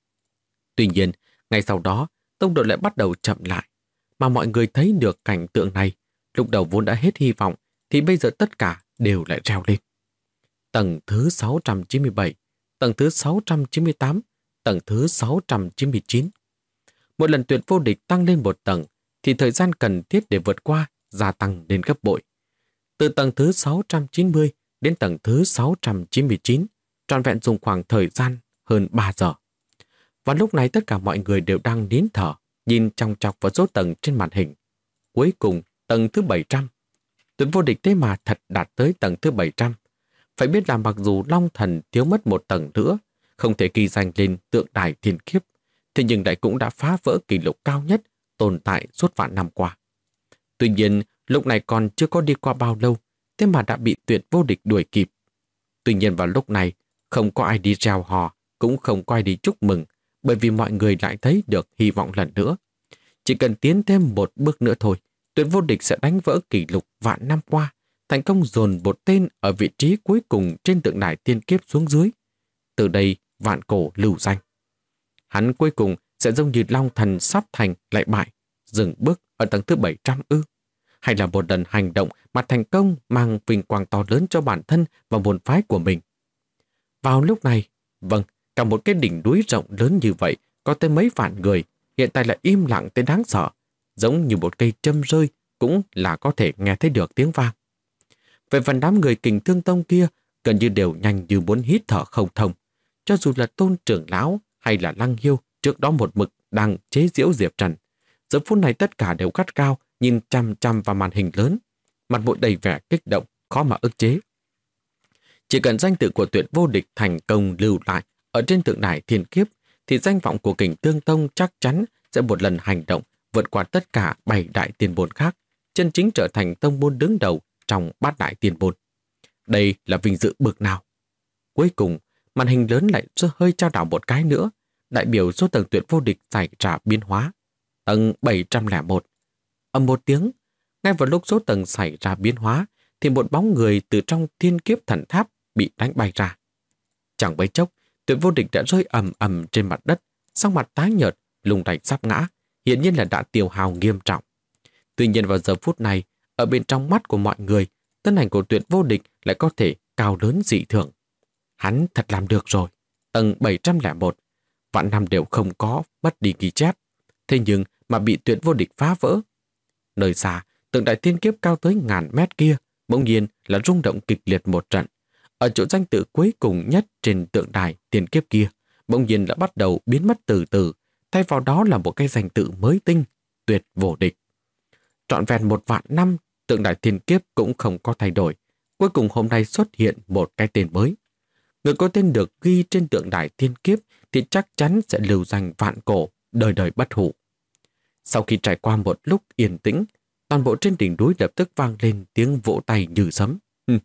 Tuy nhiên, ngay sau đó, tốc độ lại bắt đầu chậm lại. Mà mọi người thấy được cảnh tượng này, lúc đầu vốn đã hết hy vọng, thì bây giờ tất cả đều lại reo lên. Tầng thứ 697, tầng thứ 698, tầng thứ 699. Một lần Tuyệt Vô Địch tăng lên một tầng, thì thời gian cần thiết để vượt qua gia tăng đến gấp bội. Từ tầng thứ 690 đến tầng thứ 699, trọn vẹn dùng khoảng thời gian hơn 3 giờ. Và lúc này tất cả mọi người đều đang nín thở, nhìn chòng chọc vào số tầng trên màn hình. Cuối cùng, tầng thứ 700. Tuyệt Vô Địch thế mà thật đạt tới tầng thứ 700. Phải biết là mặc dù Long Thần thiếu mất một tầng nữa, không thể ghi danh lên tượng đài thiên kiếp, thế nhưng lại cũng đã phá vỡ kỷ lục cao nhất tồn tại suốt vạn năm qua. Tuy nhiên, lúc này còn chưa có đi qua bao lâu, thế mà đã bị Tuyệt Vô Địch đuổi kịp. Tuy nhiên vào lúc này, không có ai đi reo hò, cũng không có ai đi chúc mừng, bởi vì mọi người lại thấy được hy vọng lần nữa. Chỉ cần tiến thêm một bước nữa thôi, Tuyệt Vô Địch sẽ đánh vỡ kỷ lục vạn năm qua, thành công dồn một tên ở vị trí cuối cùng trên tượng đài thiên kiếp xuống dưới. Từ đây, vạn cổ lưu danh. Hắn cuối cùng sẽ giống như Long Thần sắp thành lại bại, dừng bước ở tầng thứ 700 ư? Hay là một lần hành động mà thành công mang vinh quang to lớn cho bản thân và môn phái của mình? Vào lúc này, vâng, cả một cái đỉnh núi rộng lớn như vậy, có tới mấy vạn người, hiện tại là im lặng tới đáng sợ, giống như một cây châm rơi cũng là có thể nghe thấy được tiếng vang. Về phần đám người Kình Thương Tông kia, gần như đều nhanh như muốn hít thở không thông. Cho dù là Tôn trưởng lão hay là Lăng Hiêu trước đó một mực đang chế giễu Diệp Trần, giờ phút này tất cả đều gắt cao, nhìn chăm chăm vào màn hình lớn, mặt mũi đầy vẻ kích động, khó mà ức chế. Chỉ cần danh tự của Tuyệt Vô Địch thành công lưu lại ở trên tượng đài thiên kiếp, thì danh vọng của Kình Thương Tông chắc chắn sẽ một lần hành động vượt qua tất cả 7 đại tiền bôn khác, chân chính trở thành tông môn đứng đầu trong 8 đại tiền bôn. Đây là vinh dự bực nào. Cuối cùng, màn hình lớn lại hơi trao đảo một cái nữa, đại biểu số tầng Tuyệt Vô Địch xảy ra biến hóa. Tầng 701. Ầm một tiếng, ngay vào lúc số tầng xảy ra biến hóa, thì một bóng người từ trong thiên kiếp thần tháp bị đánh bay ra. Chẳng mấy chốc, Tuyệt Vô Địch đã rơi ầm ầm trên mặt đất, sắc mặt tái nhợt, lung lay sắp ngã, hiển nhiên là đã tiêu hao nghiêm trọng. Tuy nhiên vào giờ phút này, ở bên trong mắt của mọi người, thân ảnh của Tuyệt Vô Địch lại có thể cao lớn dị thường. Hắn thật làm được rồi. Tầng 701, vạn năm đều không có mất đi ghi chép. Thế nhưng mà bị Tuyệt Vô Địch phá vỡ. Nơi xa, tượng đại thiên kiếp cao tới ngàn mét kia, bỗng nhiên là rung động kịch liệt một trận. Ở chỗ danh tự cuối cùng nhất trên tượng đài thiên kiếp kia, bỗng nhiên đã bắt đầu biến mất từ từ, thay vào đó là một cái danh tự mới tinh, Tuyệt Vô Địch. Trọn vẹn một vạn năm, tượng đài thiên kiếp cũng không có thay đổi. Cuối cùng hôm nay xuất hiện một cái tên mới. Người có tên được ghi trên tượng đài thiên kiếp thì chắc chắn sẽ lưu danh vạn cổ, đời đời bất hủ. Sau khi trải qua một lúc yên tĩnh, toàn bộ trên đỉnh núi lập tức vang lên tiếng vỗ tay như sấm.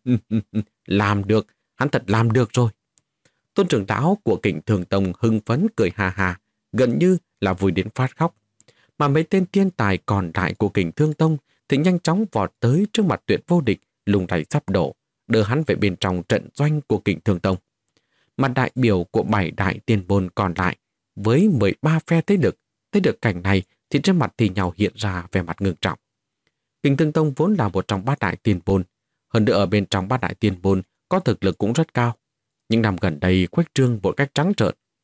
Làm được, hắn thật làm được rồi. Tôn trưởng lão của Kình Thương Tông hưng phấn cười hà hà, gần như là vui đến phát khóc. Mà mấy tên thiên tài còn lại của Kình Thương Tông thì nhanh chóng vọt tới trước mặt Tuyệt Vô Địch, lung lay sắp đổ, đưa hắn về bên trong trận doanh của Kình Thương Tông. Mà đại biểu của 7 đại tiền môn còn lại, với 13 phe thấy được cảnh này thì trên mặt thì nhau hiện ra vẻ mặt ngưng trọng. Kình Thương Tông vốn là một trong 3 đại tiền môn, hơn nữa ở bên trong 3 đại tiền môn có thực lực cũng rất cao. Những năm gần đây khuếch trương một cách trắng trợn.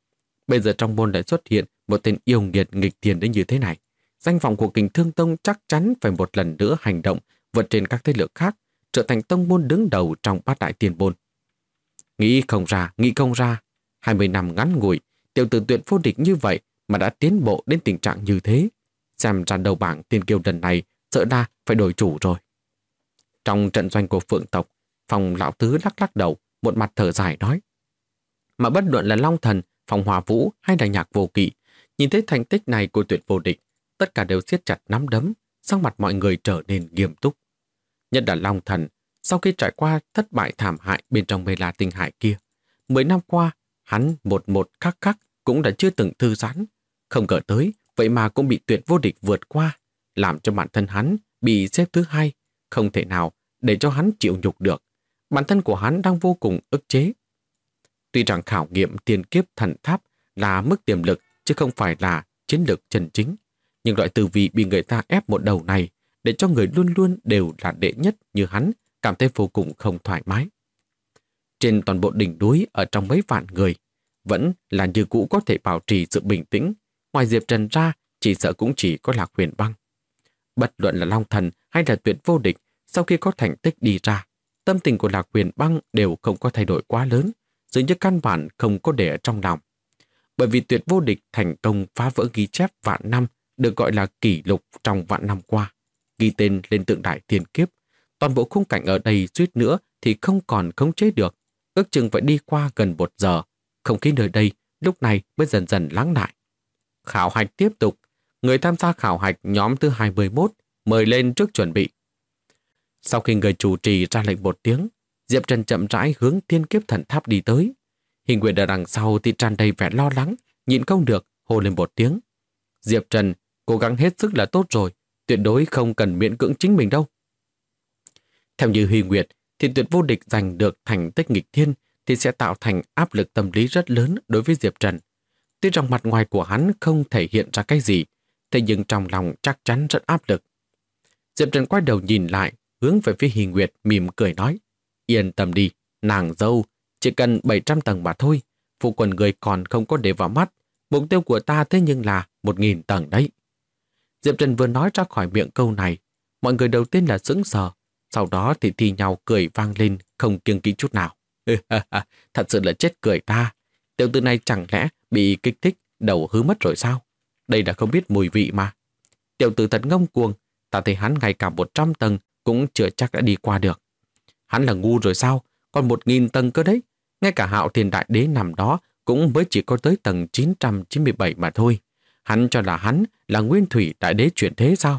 Bây giờ trong môn lại xuất hiện một tên yêu nghiệt nghịch thiên đến như thế này. Danh vọng của Kình Thương Tông chắc chắn phải một lần nữa hành động vượt trên các thế lực khác, trở thành tông môn đứng đầu trong bát đại tiền môn. Nghĩ không ra, 20 năm ngắn ngủi, tiểu tử Tuyệt Vô Địch như vậy mà đã tiến bộ đến tình trạng như thế. Xem ra đầu bảng tiên kiêu lần này sợ ra phải đổi chủ rồi. Trong trận doanh của Phượng tộc, Phong lão tứ lắc lắc đầu, một mặt thở dài nói. Mà bất luận là Long Thần, Phong Hòa Vũ hay là Nhạc Vô Kỵ, nhìn thấy thành tích này của Tuyệt Vô Địch, tất cả đều siết chặt nắm đấm, sắc mặt mọi người trở nên nghiêm túc. Nhất là Long Thần, sau khi trải qua thất bại thảm hại bên trong Mê La Tinh Hải kia, 10 năm qua, hắn một khắc khắc cũng đã chưa từng thư giãn. Không ngờ tới, vậy mà cũng bị Tuyệt Vô Địch vượt qua, làm cho bản thân hắn bị xếp thứ 2, không thể nào để cho hắn chịu nhục được. Bản thân của hắn đang vô cùng ức chế. Tuy rằng khảo nghiệm tiền kiếp thần tháp là mức tiềm lực chứ không phải là chiến lược chân chính, nhưng loại tư vị bị người ta ép một đầu này để cho người luôn luôn đều là đệ nhất như hắn cảm thấy vô cùng không thoải mái. Trên toàn bộ đỉnh núi ở trong mấy vạn người, vẫn là như cũ có thể bảo trì sự bình tĩnh. Ngoài Diệp Trần ra, chỉ sợ cũng chỉ có Lạc Huyền Băng. Bất luận là Long Thần hay là Tuyệt Vô Địch, sau khi có thành tích đi ra, tâm tình của Lạc Huyền Băng đều không có thay đổi quá lớn, dường như căn bản không có để ở trong lòng. Bởi vì Tuyệt Vô Địch thành công phá vỡ ghi chép vạn năm, được gọi là kỷ lục trong vạn năm qua, ghi tên lên tượng đài thiên kiếp. Toàn bộ khung cảnh ở đây suýt nữa thì không còn khống chế được, ước chừng phải đi qua gần 1 giờ. Không khí nơi đây lúc này mới dần dần lắng lại. Khảo hạch tiếp tục. Người tham gia khảo hạch nhóm thứ 21 mời lên trước chuẩn bị. Sau khi người chủ trì ra lệnh một tiếng, Diệp Trần chậm rãi hướng thiên kiếp thần tháp đi tới. Hình Nguyệt ở đằng sau thì tràn đầy vẻ lo lắng, nhịn không được, hô lên một tiếng. Diệp Trần, cố gắng hết sức là tốt rồi, tuyệt đối không cần miễn cưỡng chính mình đâu. Theo như Huy Nguyệt, thì Tuyệt Vô Địch giành được thành tích nghịch thiên thì sẽ tạo thành áp lực tâm lý rất lớn đối với Diệp Trần. Tuy rằng mặt ngoài của hắn không thể hiện ra cái gì, thế nhưng trong lòng chắc chắn rất áp lực. Diệp Trần quay đầu nhìn lại, hướng về phía Huy Nguyệt mỉm cười nói. Yên tâm đi, nàng dâu, chỉ cần 700 tầng mà thôi, phụ quần người còn không có để vào mắt. Mục tiêu của ta thế nhưng là 1000 tầng đấy. Diệp Trần vừa nói ra khỏi miệng câu này, mọi người đầu tiên là sững sờ, sau đó thì thi nhau cười vang lên không kiêng kỵ chút nào. Thật sự là chết cười ta. Tiểu tử này chẳng lẽ bị kích thích đầu hứ mất rồi sao? Đây là không biết mùi vị mà. Tiểu tử thật ngông cuồng, ta thấy hắn ngay cả 100 tầng cũng chưa chắc đã đi qua được. Hắn là ngu rồi sao? Còn 1000 tầng cơ đấy. Ngay cả Hạo Thiên Đại Đế nằm đó cũng mới chỉ có tới tầng 997 mà thôi. Hắn cho là hắn là Nguyên Thủy Đại Đế chuyển thế sao?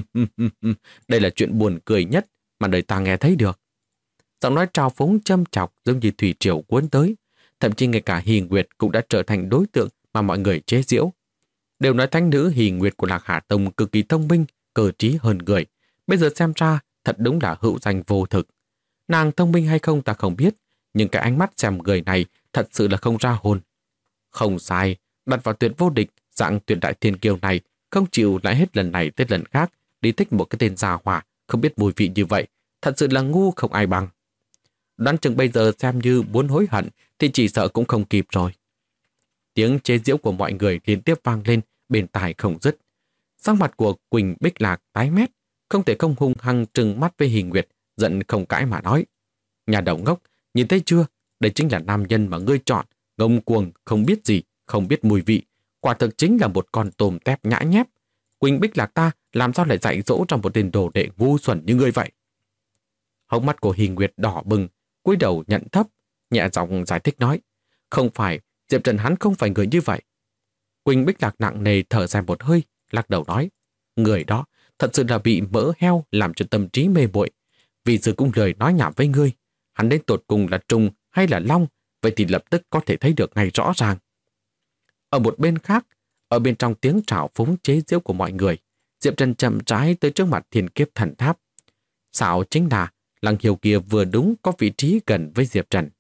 Đây là chuyện buồn cười nhất mà đời ta nghe thấy được. Giọng nói trào phúng châm chọc giống như thủy triều cuốn tới. Thậm chí ngay cả Hỷ Nguyệt cũng đã trở thành đối tượng mà mọi người chế giễu. Đều nói thánh nữ Hỷ Nguyệt của Lạc Hà Tông cực kỳ thông minh, cơ trí hơn người. Bây giờ xem ra thật đúng là hữu danh vô thực. Nàng thông minh hay không ta không biết, nhưng cái ánh mắt xem người này thật sự là không ra hồn. Không sai, đặt vào Tuyệt Vô Địch, dạng tuyệt đại thiên kiêu này không chịu lại hết lần này tới lần khác đi thích một cái tên già hỏa không biết mùi vị như vậy, thật sự là ngu không ai bằng. Đoán chừng bây giờ xem như muốn hối hận thì chỉ sợ cũng không kịp rồi. Tiếng chế giễu của mọi người liên tiếp vang lên bên tai không dứt. Sắc mặt của Quỳnh Bích Lạc tái mét, không thể không hung hăng trừng mắt với Hỷ Nguyệt, giận không cãi mà nói. Nhà đầu ngốc, nhìn thấy chưa? Đây chính là nam nhân mà ngươi chọn, ngông cuồng, không biết gì, không biết mùi vị. Quả thực chính là một con tôm tép nhã nhép. Quỳnh Bích Lạc ta làm sao lại dạy dỗ trong một tên đồ đệ ngu xuẩn như ngươi vậy? Hốc mắt của Hỷ Nguyệt đỏ bừng, cúi đầu nhận thấp, nhẹ giọng giải thích nói. Không phải, Diệp Trần hắn không phải người như vậy. Quỳnh Bích Lạc nặng nề thở dài một hơi, lắc đầu nói. Người đó thật sự là bị mỡ heo làm cho tâm trí mê muội. Vì sư cũng lời nói nhảm với ngươi. Hắn đến tột cùng là trùng hay là long, vậy thì lập tức có thể thấy được ngay rõ ràng. Ở một bên khác, ở bên trong tiếng trào phúng chế giễu của mọi người, Diệp Trần chậm rãi tới trước mặt thiên kiếp thần tháp. Xạo chính là Lăng Hiểu kia vừa đúng có vị trí gần với Diệp Trần.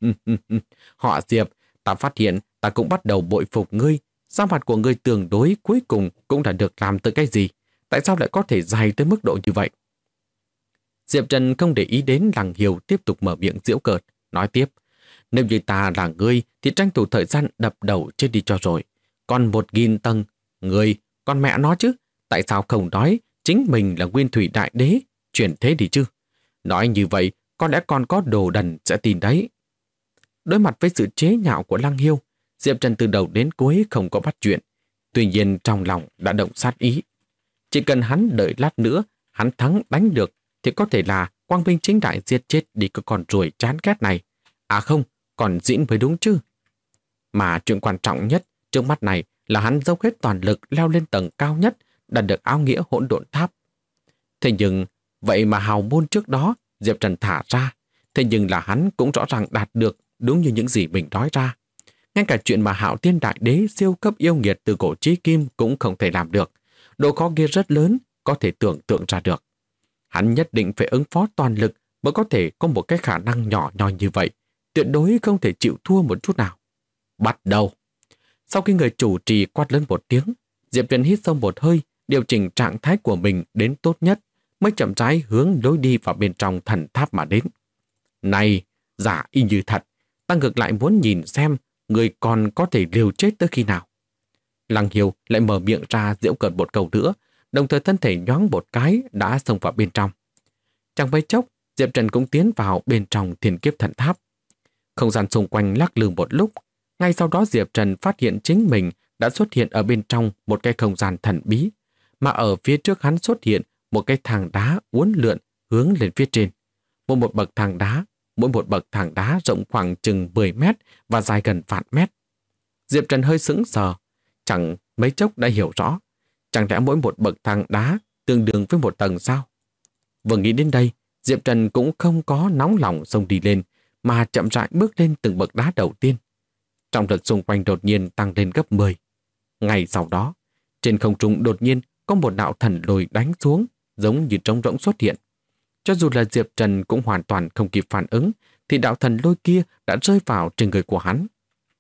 Họ Diệp, ta phát hiện ta cũng bắt đầu bội phục ngươi. Sao mặt của ngươi tương đối cuối cùng cũng đã được làm từ cái gì? Tại sao lại có thể dày tới mức độ như vậy? Diệp Trần không để ý đến Lăng Hiểu tiếp tục mở miệng giễu cợt, nói tiếp. Nếu như ta là ngươi thì tranh thủ thời gian đập đầu chết đi cho rồi. Còn 1.000 tầng, ngươi, con mẹ nó chứ, tại sao không nói chính mình là Nguyên Thủy Đại Đế, chuyển thế đi chứ? Nói như vậy, có lẽ còn có đồ đần sẽ tin đấy. Đối mặt với sự chế nhạo của Lăng Hiêu, Diệp Trần từ đầu đến cuối không có bắt chuyện. Tuy nhiên trong lòng đã động sát ý. Chỉ cần hắn đợi lát nữa, hắn thắng đánh được, thì có thể là quang minh chính đại giết chết đi cái con ruồi chán ghét này. À không, còn diễn mới đúng chứ. Mà chuyện quan trọng nhất trước mắt này là hắn dốc hết toàn lực leo lên tầng cao nhất, đạt được áo nghĩa hỗn độn tháp. Thế nhưng, vậy mà hào môn trước đó Diệp Trần thả ra, thế nhưng là hắn cũng rõ ràng đạt được đúng như những gì mình nói ra. Ngay cả chuyện mà Hạo Thiên Đại Đế siêu cấp yêu nghiệt từ cổ chí kim cũng không thể làm được. Độ khó kia rất lớn, có thể tưởng tượng ra được. Hắn nhất định phải ứng phó toàn lực mới có thể có một cái khả năng nhỏ nhoi như vậy. Tuyệt đối không thể chịu thua một chút nào. Bắt đầu. Sau khi người chủ trì quát lớn một tiếng, Diệp Trần hít sâu một hơi, điều chỉnh trạng thái của mình đến tốt nhất, mới chậm rãi hướng lối đi vào bên trong thần tháp mà đến. Này, giả y như thật, ta ngược lại muốn nhìn xem người còn có thể liều chết tới khi nào. Lăng Hiêu lại mở miệng ra giễu cợt một câu nữa, đồng thời thân thể nhoáng một cái đã xông vào bên trong. Chẳng mấy chốc, Diệp Trần cũng tiến vào bên trong thiên kiếp thần tháp. Không gian xung quanh lắc lư một lúc, ngay sau đó Diệp Trần phát hiện chính mình đã xuất hiện ở bên trong một cái không gian thần bí, mà ở phía trước hắn xuất hiện một cái thang đá uốn lượn hướng lên phía trên. Một bậc thang đá, mỗi một bậc thang đá rộng khoảng chừng 10 mét và dài gần vạn mét. Diệp Trần hơi sững sờ, chẳng mấy chốc đã hiểu rõ. Chẳng lẽ mỗi một bậc thang đá tương đương với một tầng sao? Vừa nghĩ đến đây, Diệp Trần cũng không có nóng lòng xông đi lên, mà chậm rãi bước lên từng bậc đá đầu tiên. Trọng lực xung quanh đột nhiên tăng lên gấp 10. Ngay sau đó, trên không trung đột nhiên có một đạo thần lôi đánh xuống, giống như trống rỗng xuất hiện. Cho dù là Diệp Trần cũng hoàn toàn không kịp phản ứng, thì đạo thần lôi kia đã rơi vào trên người của hắn.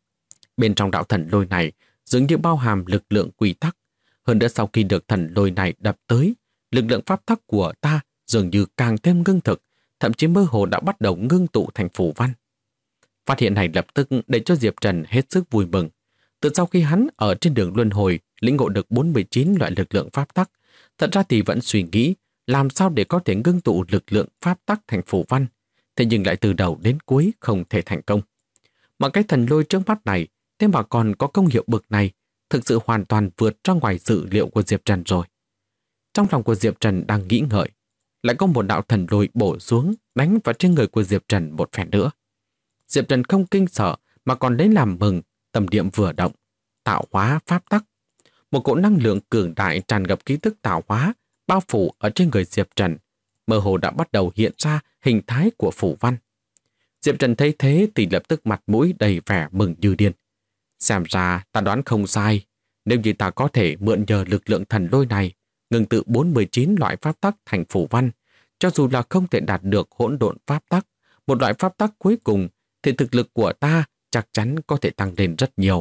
Bên trong đạo thần lôi này dường như bao hàm lực lượng quy tắc. Hơn nữa sau khi được thần lôi này đập tới, lực lượng pháp tắc của ta dường như càng thêm ngưng thực, thậm chí mơ hồ đã bắt đầu ngưng tụ thành phù văn. Phát hiện này lập tức để cho Diệp Trần hết sức vui mừng. Từ sau khi hắn ở trên đường luân hồi lĩnh ngộ được 49 loại lực lượng pháp tắc, thật ra thì vẫn suy nghĩ làm sao để có thể ngưng tụ lực lượng pháp tắc thành phù văn, thế nhưng lại từ đầu đến cuối không thể thành công. Mà cái thần lôi trước mắt này, thế mà còn có công hiệu bực này, thực sự hoàn toàn vượt ra ngoài dự liệu của Diệp Trần rồi. Trong lòng của Diệp Trần đang nghĩ ngợi, lại có một đạo thần lôi bổ xuống đánh vào trên người của Diệp Trần một phen nữa. Diệp Trần không kinh sợ mà còn lấy làm mừng, tâm niệm vừa động, tạo hóa pháp tắc. Một cỗ năng lượng cường đại tràn ngập ký tức tạo hóa bao phủ ở trên người Diệp Trần, mơ hồ đã bắt đầu hiện ra hình thái của phù văn. Diệp Trần thấy thế thì lập tức mặt mũi đầy vẻ mừng như điên. Xem ra ta đoán không sai, nếu như ta có thể mượn nhờ lực lượng thần lôi này, ngừng tự 49 loại pháp tắc thành phù văn, cho dù là không thể đạt được hỗn độn pháp tắc, một loại pháp tắc cuối cùng, thì thực lực của ta chắc chắn có thể tăng lên rất nhiều.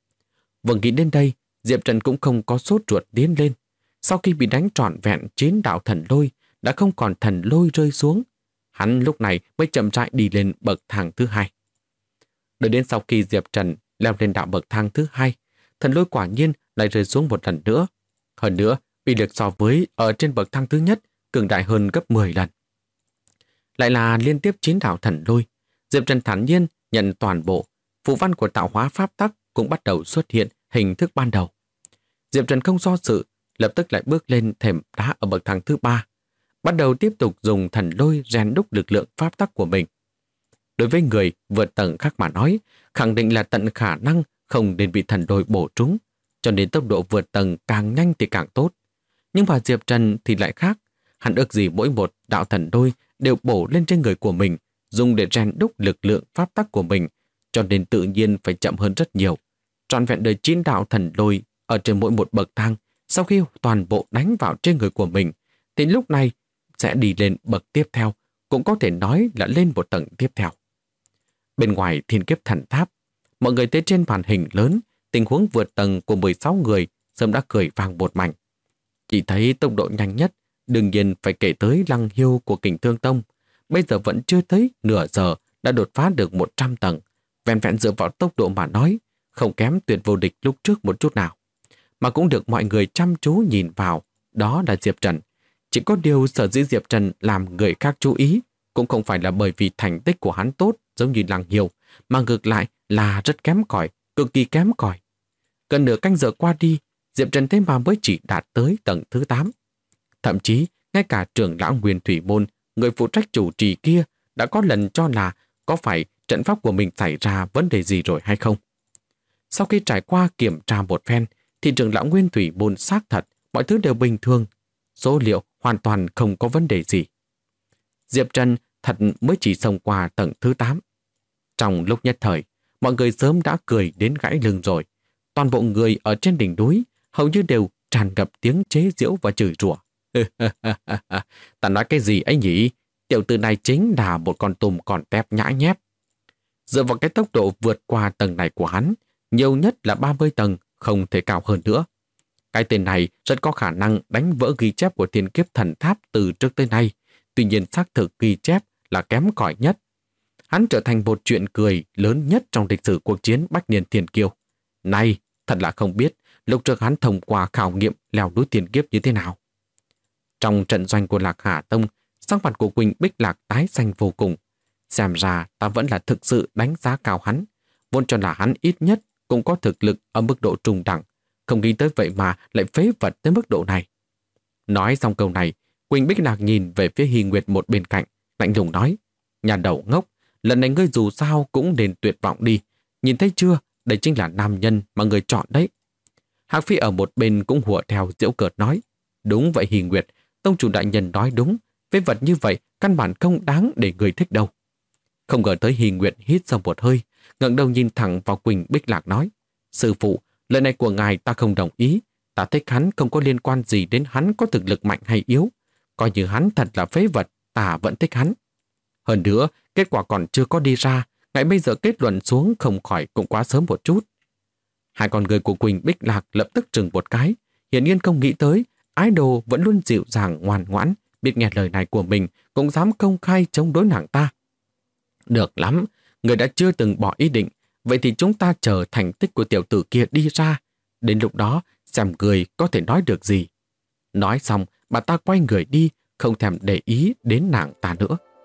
Vừa nghĩ đến đây, Diệp Trần cũng không có sốt ruột tiến lên. Sau khi bị đánh trọn vẹn 9 đạo thần lôi, đã không còn thần lôi rơi xuống. Hắn lúc này mới chậm rãi đi lên bậc thang thứ 2. Đợi đến sau khi Diệp Trần leo lên đạo bậc thang thứ 2, thần lôi quả nhiên lại rơi xuống một lần nữa. Hơn nữa, uy lực so với ở trên bậc thang thứ nhất cường đại hơn gấp 10 lần. Lại là liên tiếp 9 đạo thần lôi. Diệp Trần thản nhiên nhận toàn bộ, phù văn của tạo hóa pháp tắc cũng bắt đầu xuất hiện hình thức ban đầu. Diệp Trần không do dự, lập tức lại bước lên thềm đá ở bậc thang thứ 3, bắt đầu tiếp tục dùng thần lôi rèn đúc lực lượng pháp tắc của mình. Đối với người vượt tầng khác mà nói, khẳng định là tận khả năng không nên bị thần lôi bổ trúng, cho nên tốc độ vượt tầng càng nhanh thì càng tốt. Nhưng mà Diệp Trần thì lại khác, hắn ước gì mỗi một đạo thần lôi đều bổ lên trên người của mình, dùng để rèn đúc lực lượng pháp tắc của mình, cho nên tự nhiên phải chậm hơn rất nhiều. Trọn vẹn đời 9 đạo thần lôi ở trên mỗi một bậc thang, sau khi toàn bộ đánh vào trên người của mình, thì lúc này sẽ đi lên bậc tiếp theo, cũng có thể nói là lên một tầng tiếp theo. Bên ngoài thiên kiếp thần tháp, mọi người thấy trên màn hình lớn, tình huống vượt tầng của 16 người sớm đã cười vang một mảnh. Chỉ thấy tốc độ nhanh nhất, đương nhiên phải kể tới Lăng Hiêu của Kình Thương Tông. Bây giờ vẫn chưa tới nửa giờ đã đột phá được 100 tầng, vẹn vẹn dựa vào tốc độ mà nói, không kém Tuyệt Vô Địch lúc trước một chút nào. Mà cũng được mọi người chăm chú nhìn vào, đó là Diệp Trần. Chỉ có điều sở dĩ Diệp Trần làm người khác chú ý, cũng không phải là bởi vì thành tích của hắn tốt giống như Lăng Hiểu, mà ngược lại là rất kém cỏi, cực kỳ kém cỏi. Gần nửa canh giờ qua đi, Diệp Trần thế mà mới chỉ đạt tới tầng thứ 8. Thậm chí, ngay cả trưởng lão Nguyên Thủy Môn, người phụ trách chủ trì kia, đã có lần cho là có phải trận pháp của mình xảy ra vấn đề gì rồi hay không. Sau khi trải qua kiểm tra một phen, thì trưởng lão Nguyên Thủy Môn xác thật mọi thứ đều bình thường, số liệu hoàn toàn không có vấn đề gì. Diệp Trần thật mới chỉ xông qua tầng thứ 8. Trong lúc nhất thời, mọi người sớm đã cười đến gãy lưng rồi. Toàn bộ người ở trên đỉnh núi hầu như đều tràn ngập tiếng chế giễu và chửi rủa. Ta nói cái gì ấy nhỉ? Tiểu tử này chính là một con tùm còn tép nhãi nhép. Dựa vào cái tốc độ vượt qua tầng này của hắn, nhiều nhất là 30 tầng, không thể cao hơn nữa. Cái tên này rất có khả năng đánh vỡ ghi chép của Thiên Kiếp Thần Tháp từ trước tới nay. Tuy nhiên xác thực ghi chép là kém cỏi nhất. Hắn trở thành một chuyện cười lớn nhất trong lịch sử cuộc chiến Bách Niên Thiên Kiêu. Này, thật là không biết lúc trước hắn thông qua khảo nghiệm leo núi Thiên Kiếp như thế nào. Trong trận doanh của Lạc Hà Tông, sắc mặt của Quỳnh Bích Lạc tái xanh vô cùng. Xem ra ta vẫn là thực sự đánh giá cao hắn. Vốn cho là hắn ít nhất cũng có thực lực ở mức độ trung đẳng. Không nghĩ tới vậy mà lại phế vật tới mức độ này. Nói xong câu này, Quỳnh Bích Lạc nhìn về phía Hy Nguyệt một bên cạnh, lạnh lùng nói: Nhà đầu ngốc, lần này ngươi dù sao cũng nên tuyệt vọng đi. Nhìn thấy chưa, đây chính là nam nhân mà người chọn đấy. Hạc Phi ở một bên cũng hùa theo giễu cợt nói: Đúng vậy Hy Nguyệt, tông chủ đại nhân nói đúng, phế vật như vậy căn bản không đáng để người thích đâu. Không ngờ tới Hy Nguyệt hít sâu một hơi, ngẩng đầu nhìn thẳng vào Quỳnh Bích Lạc nói: Sư phụ, lời này của ngài ta không đồng ý. Ta thích hắn không có liên quan gì đến hắn có thực lực mạnh hay yếu. Coi như hắn thật là phế vật, ta vẫn thích hắn. Hơn nữa, kết quả còn chưa có đi ra, ngài bây giờ kết luận xuống không khỏi cũng quá sớm một chút. Hai con người của Quỳnh Bích Lạc lập tức chừng một cái, hiển nhiên không nghĩ tới idol vẫn luôn dịu dàng ngoan ngoãn, biết nghe lời này của mình cũng dám công khai chống đối nàng ta. Được lắm, người đã chưa từng bỏ ý định, vậy thì chúng ta chờ thành tích của tiểu tử kia đi ra. Đến lúc đó, xem người có thể nói được gì. Nói xong, bà ta quay người đi, không thèm để ý đến nàng ta nữa.